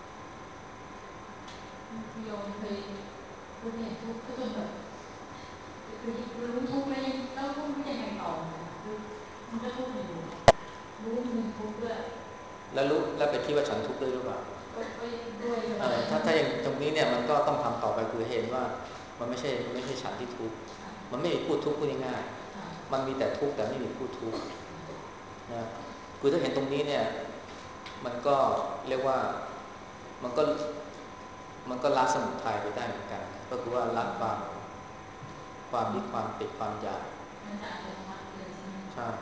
โยมเคยรู้เห็นทุกข์ก็จนแบบคือรู้ทุกข์แล้วทุกข์รู้ยังไงต่อคือมันก็ทุกข์อยู่รู้มันทุกข์ด้วยแล้วไปคิดว่าฉันทุกข์ด้วยหรือเปล่าก็ด้วยถ้าอย่างตรงนี้เนี่ยมันก็ต้องทำต่อไปคือเห็นว่ามันไม่ใช่ฉันที่ทุกข์มันไม่มีผู้ทุกข์พูดง่ายๆมันมีแต่ทุกข์แต่ไม่มีผู้ทุกข์นะคือถ้าเห็นตรงนี้เนี่ยมันก็เรียกว่ามันก็ละสมุทัยไปได้เหมือนกันก็คือว่าละความยึดความติดความอยากมันจะอัตโนมัติเลยใช่ไหมใช่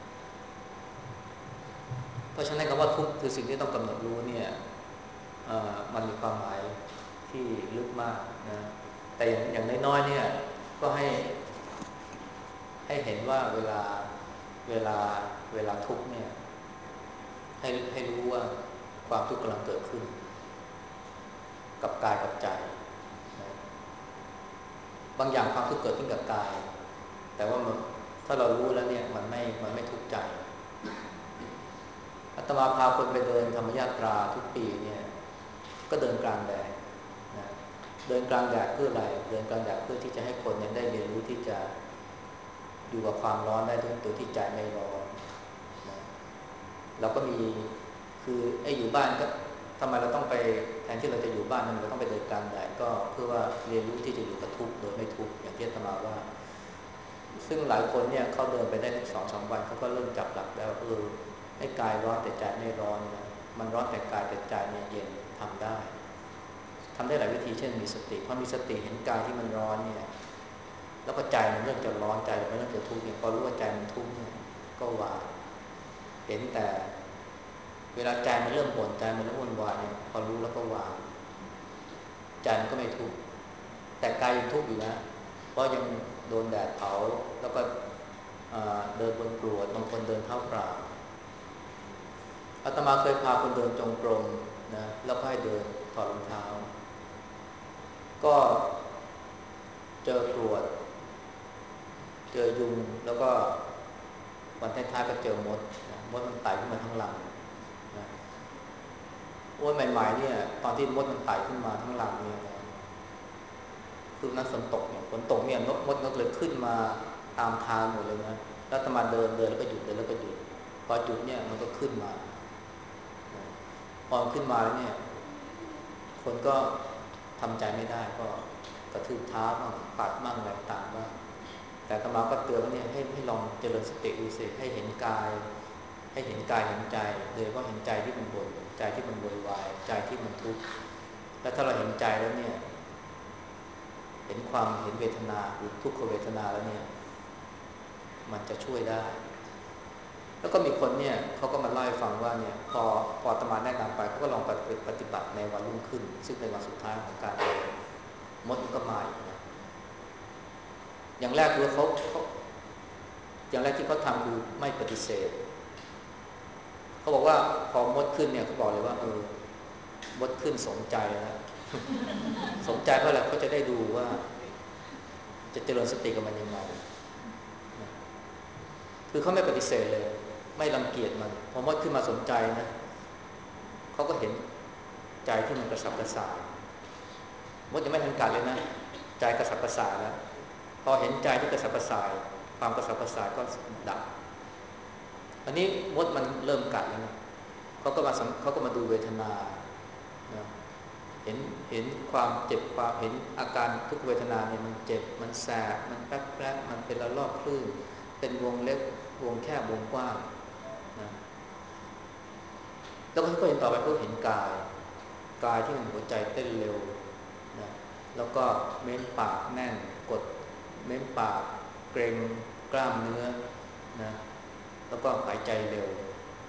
เพราะฉะนั้นคำว่าทุกข์คือสิ่งที่ต้องกำหนดรู้เนี่ยมันมีความหมายที่ลึกมากนะแต่อย่างน้อยๆเนี่ยก็ให้เห็นว่าเวลาเวลาทุกข์เนี่ยให้รู้ว่าความทุกข์กำลังเกิดขึ้นกับกายกับใจนะบางอย่างความทุกข์เกิดขึ้นกับกายแต่ว่าถ้าเรารู้แล้วเนี่ยมันไม่ทุกข์ใจอาตมาพาคนไปเดินธรรมยาตราทุกปีเนี่ยก็เดินกลางแดดนะเดินกลางแดดเพื่ออะไรเดินกลางแดดเพื่อที่จะให้คนเนี่ยได้เรียนรู้ที่จะอยู่กับความร้อนได้โดยที่ใจไม่ร้อนนะเราก็มีคืออยู่บ้านก็ทำไมเราต้องไปแทนที่เราจะอยู่บ้านเราต้องไปเดินกลางแดดก็เพื่อว่าเรียนรู้ที่จะอยู่กับทุกข์โดยไม่ทุกข์อย่างที่อาตมาว่าซึ่งหลายคนเนี่ยเขาเดินไปได้2-3 วันเขาก็เริ่มจับหลักแล้วให้กายร้อนแต่ใจไม่ร้อนนะมันร้อนแต่กายแต่ใจเนี่ยเย็นทำได้หลายวิธีเช่นมีสติพอมีสติเห็นกายที่มันร้อนเนี่ยแล้วก็ใจมันเริ่มจะร้อนใจมันเริ่มจะทุกข์เนี่ยพอรู้ว่าใจมันทุกข์เนี่ยก็วางเห็นแต่เวลาใจมันเริ่มบ่นใจมันเริ่มวุ่นวายเนี่ยพอรู้แล้วก็วางใจมันก็ไม่ทุกข์แต่กายยังทุกข์อยู่นะเพราะยังโดนแดดเผาแล้วก็เดินบนกรวดบางคนเดินเท้าเปล่าอาตมาเคยพาคนเดินจงกรมนะแล้วก็ให้เดินถอดรองเท้าก็เจอกรวดเจอยุงแล้วก็วันท้ายๆก็เจอมดนะมดมันไต่ขึ้นมาทั้งลำนะโอ้ยใหม่ๆเนี่ยตอนที่มดมันไต่ขึ้นมาทั้งลำเนี่ยนะคือนั้นฝนตกเนี่ยมดเลยขึ้นมาตามทางหมดเลยนะแล้วอาตมาเดินแล้วก็หยุดเดินแล้วก็หยุดพอหยุดเนี่ยมันก็ขึ้นมาพอขึ้นมาแล้วเนี่ยคนก็ทำใจไม่ได้ก็กระทืบเท้าบ้างปัดบ้างอะไรต่างบ้างแต่อาตมาก็เตือนว่าเนี่ยให้ลองเจริญสติดูสิให้เห็นกายเห็นใจโดยว่าเห็นใจที่มันบ่นใจที่มันโวยวายใจที่มันทุกข์แล้วถ้าเราเห็นใจแล้วเนี่ยเห็นเวทนาหรือทุกขเวทนาแล้วเนี่ยมันจะช่วยได้แล้วก็มีคนเนี่ยเขาก็มาเล่าให้ฟังว่าเนี่ยพออาตมาแนะนำไปเขาก็ลองปฏิบัติในวันรุ่งขึ้นซึ่งเป็นวันสุดท้ายของการเดินมดมันก็มาอีกนะอย่างแรกคือเขาอย่างแรกที่เขาทำคือไม่ปฏิเสธเขาบอกว่าพอมดขึ้นเนี่ยเขาบอกเลยว่ามดขึ้นสนใจแล้วสนใจเพราะอะไรเขาจะได้ดูว่าจะเจริญสติกับมันยังไงคือเขาไม่ปฏิเสธเลยไม่รังเกียจมันพอมดขึ้นมาสนใจนะเขาก็เห็นใจที่มันกระสับกระส่ายมดยังไม่ทันกัดเลยนะใจกระสับกระส่ายแล้วพอเห็นใจที่กระสับกระส่ายความกระสับกระส่ายก็ดับอันนี้มดมันเริ่มกัดแล้วนะเขาก็มาดูเวทนานะเห็นความเจ็บความเห็นอาการทุกเวทนาเนี่ยมันเจ็บมันแสบมันแป๊บมันเป็นระลอกคลื่นเป็นวงเล็กวงแคบวงกว้างนะแล้วก็เห็นต่อไปก็เห็นกายที่มันหัวใจเต้นเร็วนะแล้วก็เม้มปากแน่นกดเม้มปากเกร็งกล้ามเนื้อนะแล้วก็หายใจเร็ว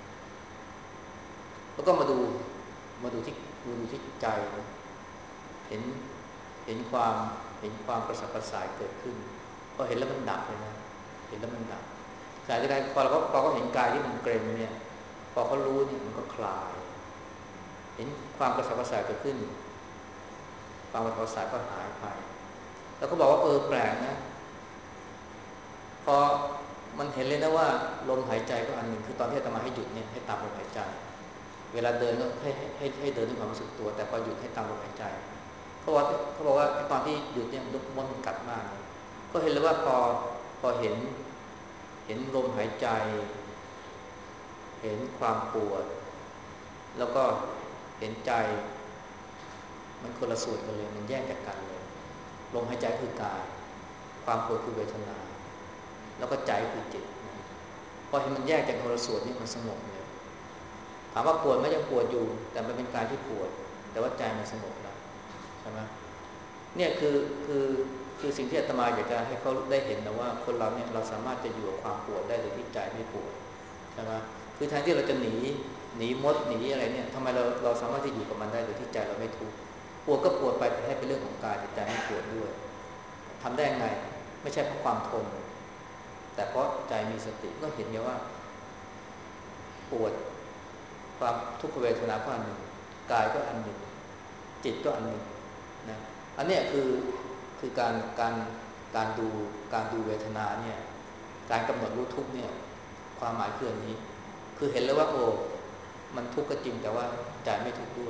แล้วก็มาดูที่ใจเห็นความกระสับกระส่ายเกิดขึ้นพอเห็นแล้วมันดับเลยนะเห็นแล้วมันดับขณะที่พอเขาเห็นกายที่มันเกร็งเนี่ยพอเขารู้เนี่ยมันก็คลายเห็นความกระสับกระส่ายเกิดขึ้นความกระสับกระส่ายก็หายไปแล้วก็บอกว่าแปลกนะพอมันเห็นเลยนะว่าลมหายใจก็อันหนึ่งคือตอนที่อาตมาให้หยุดเนี่ยให้ตามลมหายใจเวลาเดินก็ให้เดินด้วยความรู้สึกตัวแต่พอหยุดให้ตามลมหายใจเขาบอกว่าตอนที่หยุดเนี่ยมดมันกัดมากก็เห็นเลยว่าพอเห็นลมหายใจเห็นความปวดแล้วก็เห็นใจมันคนละส่วนกันเลยมันแยกจากกันเลยลมหายใจคือกายความปวดคือเวทนาแล้วก็ใจคือจิตพอเห็นมันแยกจากคนละส่วนนี่มันสงบเลยถามว่าปวดไหมยังปวดอยู่แต่มันเป็นกายที่ปวดแต่ว่าใจมันสงบแล้วใช่ไหมเนี่ยคือสิ่งที่อาตมาอยากจะให้เขาได้เห็นนะว่าคนเราเนี่ยเราสามารถจะอยู่กับความปวดได้โดยที่ใจไม่ปวดใช่ไหมคือแทนที่เราจะหนีมดหนีอะไรเนี่ยทำไมเราสามารถที่อยู่กับมันได้โดยที่ใจเราไม่ทุกข์ปวดก็ปวดไปแต่ให้เป็นเรื่องของกายแต่ใจไม่ปวดด้วยทำได้ไงไม่ใช่เพราะความทนแต่เพราะใจมีสติก็เห็นไงว่าปวดความทุกขเวทนาก็อันหนึ่งกายก็อันหนึ่งจิตก็อันหนึ่งนะอันนี้คือการดูเวทนาเนี่ยการกำหนดรู้ทุกเนี่ยความหมายคืออันนี้คือเห็นแล้วว่ามันทุกข์ก็จริงแต่ว่าใจไม่ทุกข์ด้วย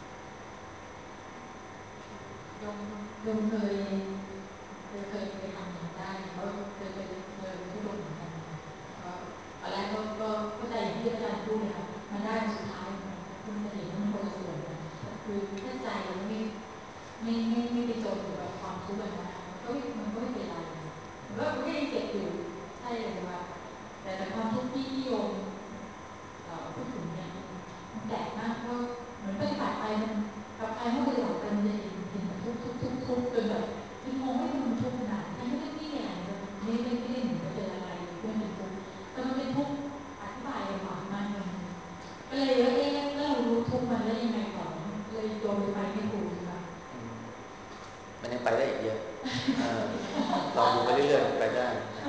โยมเคยทำอย่างได้เพราะเคยทุรนเหมือนกันก็ตอนแรกก็ใจอย่างที่อาจารย์พูดเลยค่ะมันได้สุดท้ายคุณจะเห็นว่ามันคนละส่วนกันคือถ้าใจเราไม่ไปจมอยู่กับความทุกข์แบบนั้นมันก็ไม่เป็นไรมันก็ยังเจ็บอยู่ใช่เลยว่าแต่ความทุกข์ที่โยมพูดถึงเนี่ยมันแปลกมากก็เหมือนปฏิบัติไปมันกับใครไม่ปฏิบัติไปมันจะเห็นมันทุกจนแบบจนมองไม่เป็นทุกข์ขนาดนั้นไม่ได้อะไรเลยไม่ได้เห็นว่าเป็นอะไรเพื่อนเป็นทุกข์แต่มันเป็นทุกข์อธิบายลำบากมากเลยก็เลยแล้วเรารู้ทุกข์มันแล้วยังไงต่อเลยโยนไปไม่ถูกค่ะมันยังไปได้อีกเยอะลองดูไปเรื่อยๆไปได้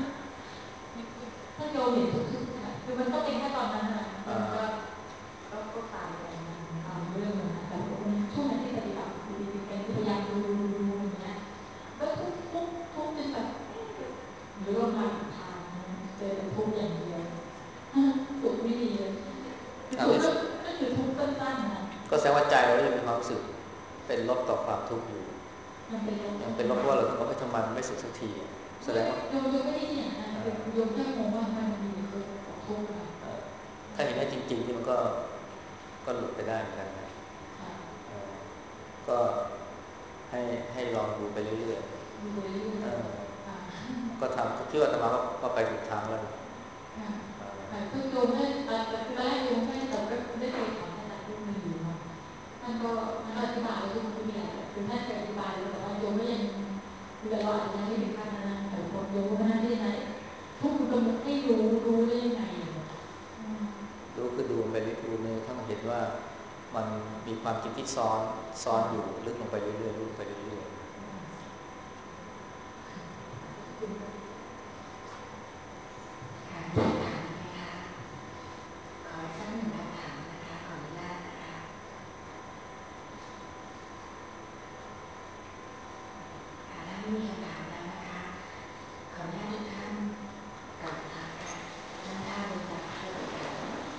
ถ้าโยนเห็นทุกๆคือมันก็เป็นแค่ตอนนั้นนะมันก็ตายไปตามเรื่องนะแต่ช่วงนั้นที่ปฏิบัติเป็นพยายามดูอย่างเงี้ยก็ทุกจนแบบหรือว่ามาทางเจอทุกอย่างเดียวสุขไม่ดีเลยสุขก็คือทุกสั้นๆนะก็แสดงว่าใจเรายังมีความรู้สึกเป็นลบต่อความทุกข์อยู่ยังเป็นลบเพราะว่าเราต้องบอกให้ทำไมมันไม่สุขสักทีแสดงว่าโยไม่ได้เนี่ยนะโยแค่มองว่ามันมีคือทุกข์ถ้าเห็นได้จริงๆที่มันก็หลุดไปได้เหมือนกันนะก็ให้ลองดูไปเรื่อยๆก็ทำคิดว่าอาตมาก็ไปถูกทางแล้วคือโยมได้ตอนแรกโยมได้แต่ก็ได้ไปถามอาจารย์รูปนึงอยู่ว่าท่านก็อธิบายทุกคนนี่แหละคือท่านอธิบายแล้วแต่ว่าโยมก็ยังเราอาจจะยังไม่ถึงขั้นนั้นแต่โยมก็นั่นได้ไหนทุกคนกำหนดให้รู้ได้ยังไงดูคือดูไปดูในถ้ามันเห็นว่ามันมีความคิดที่ซ้อนอยู่ลึกลงไปเรื่อยๆลึกไปเรื่อยๆค่ะมีคำถามไหมคะขอสักหนึ่งคำถามนะคะขออนุญาตนะคะถ้าไม่มีคำถามแล้วนะคะขออนุญาตทุกท่านกลับทางค่ะนั่งท่าบริจาคเพื่อเป็นการ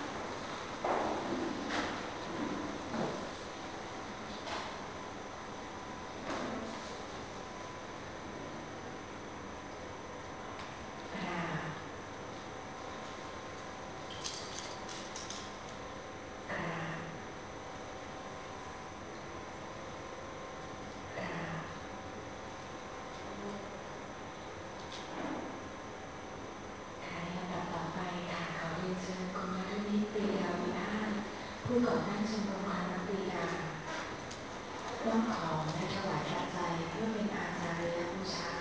ผู้ก่อตั้งชมรมความรักดีการมอบของและถวายปัจจัยเพื่อเป็นอาจารย์บูชา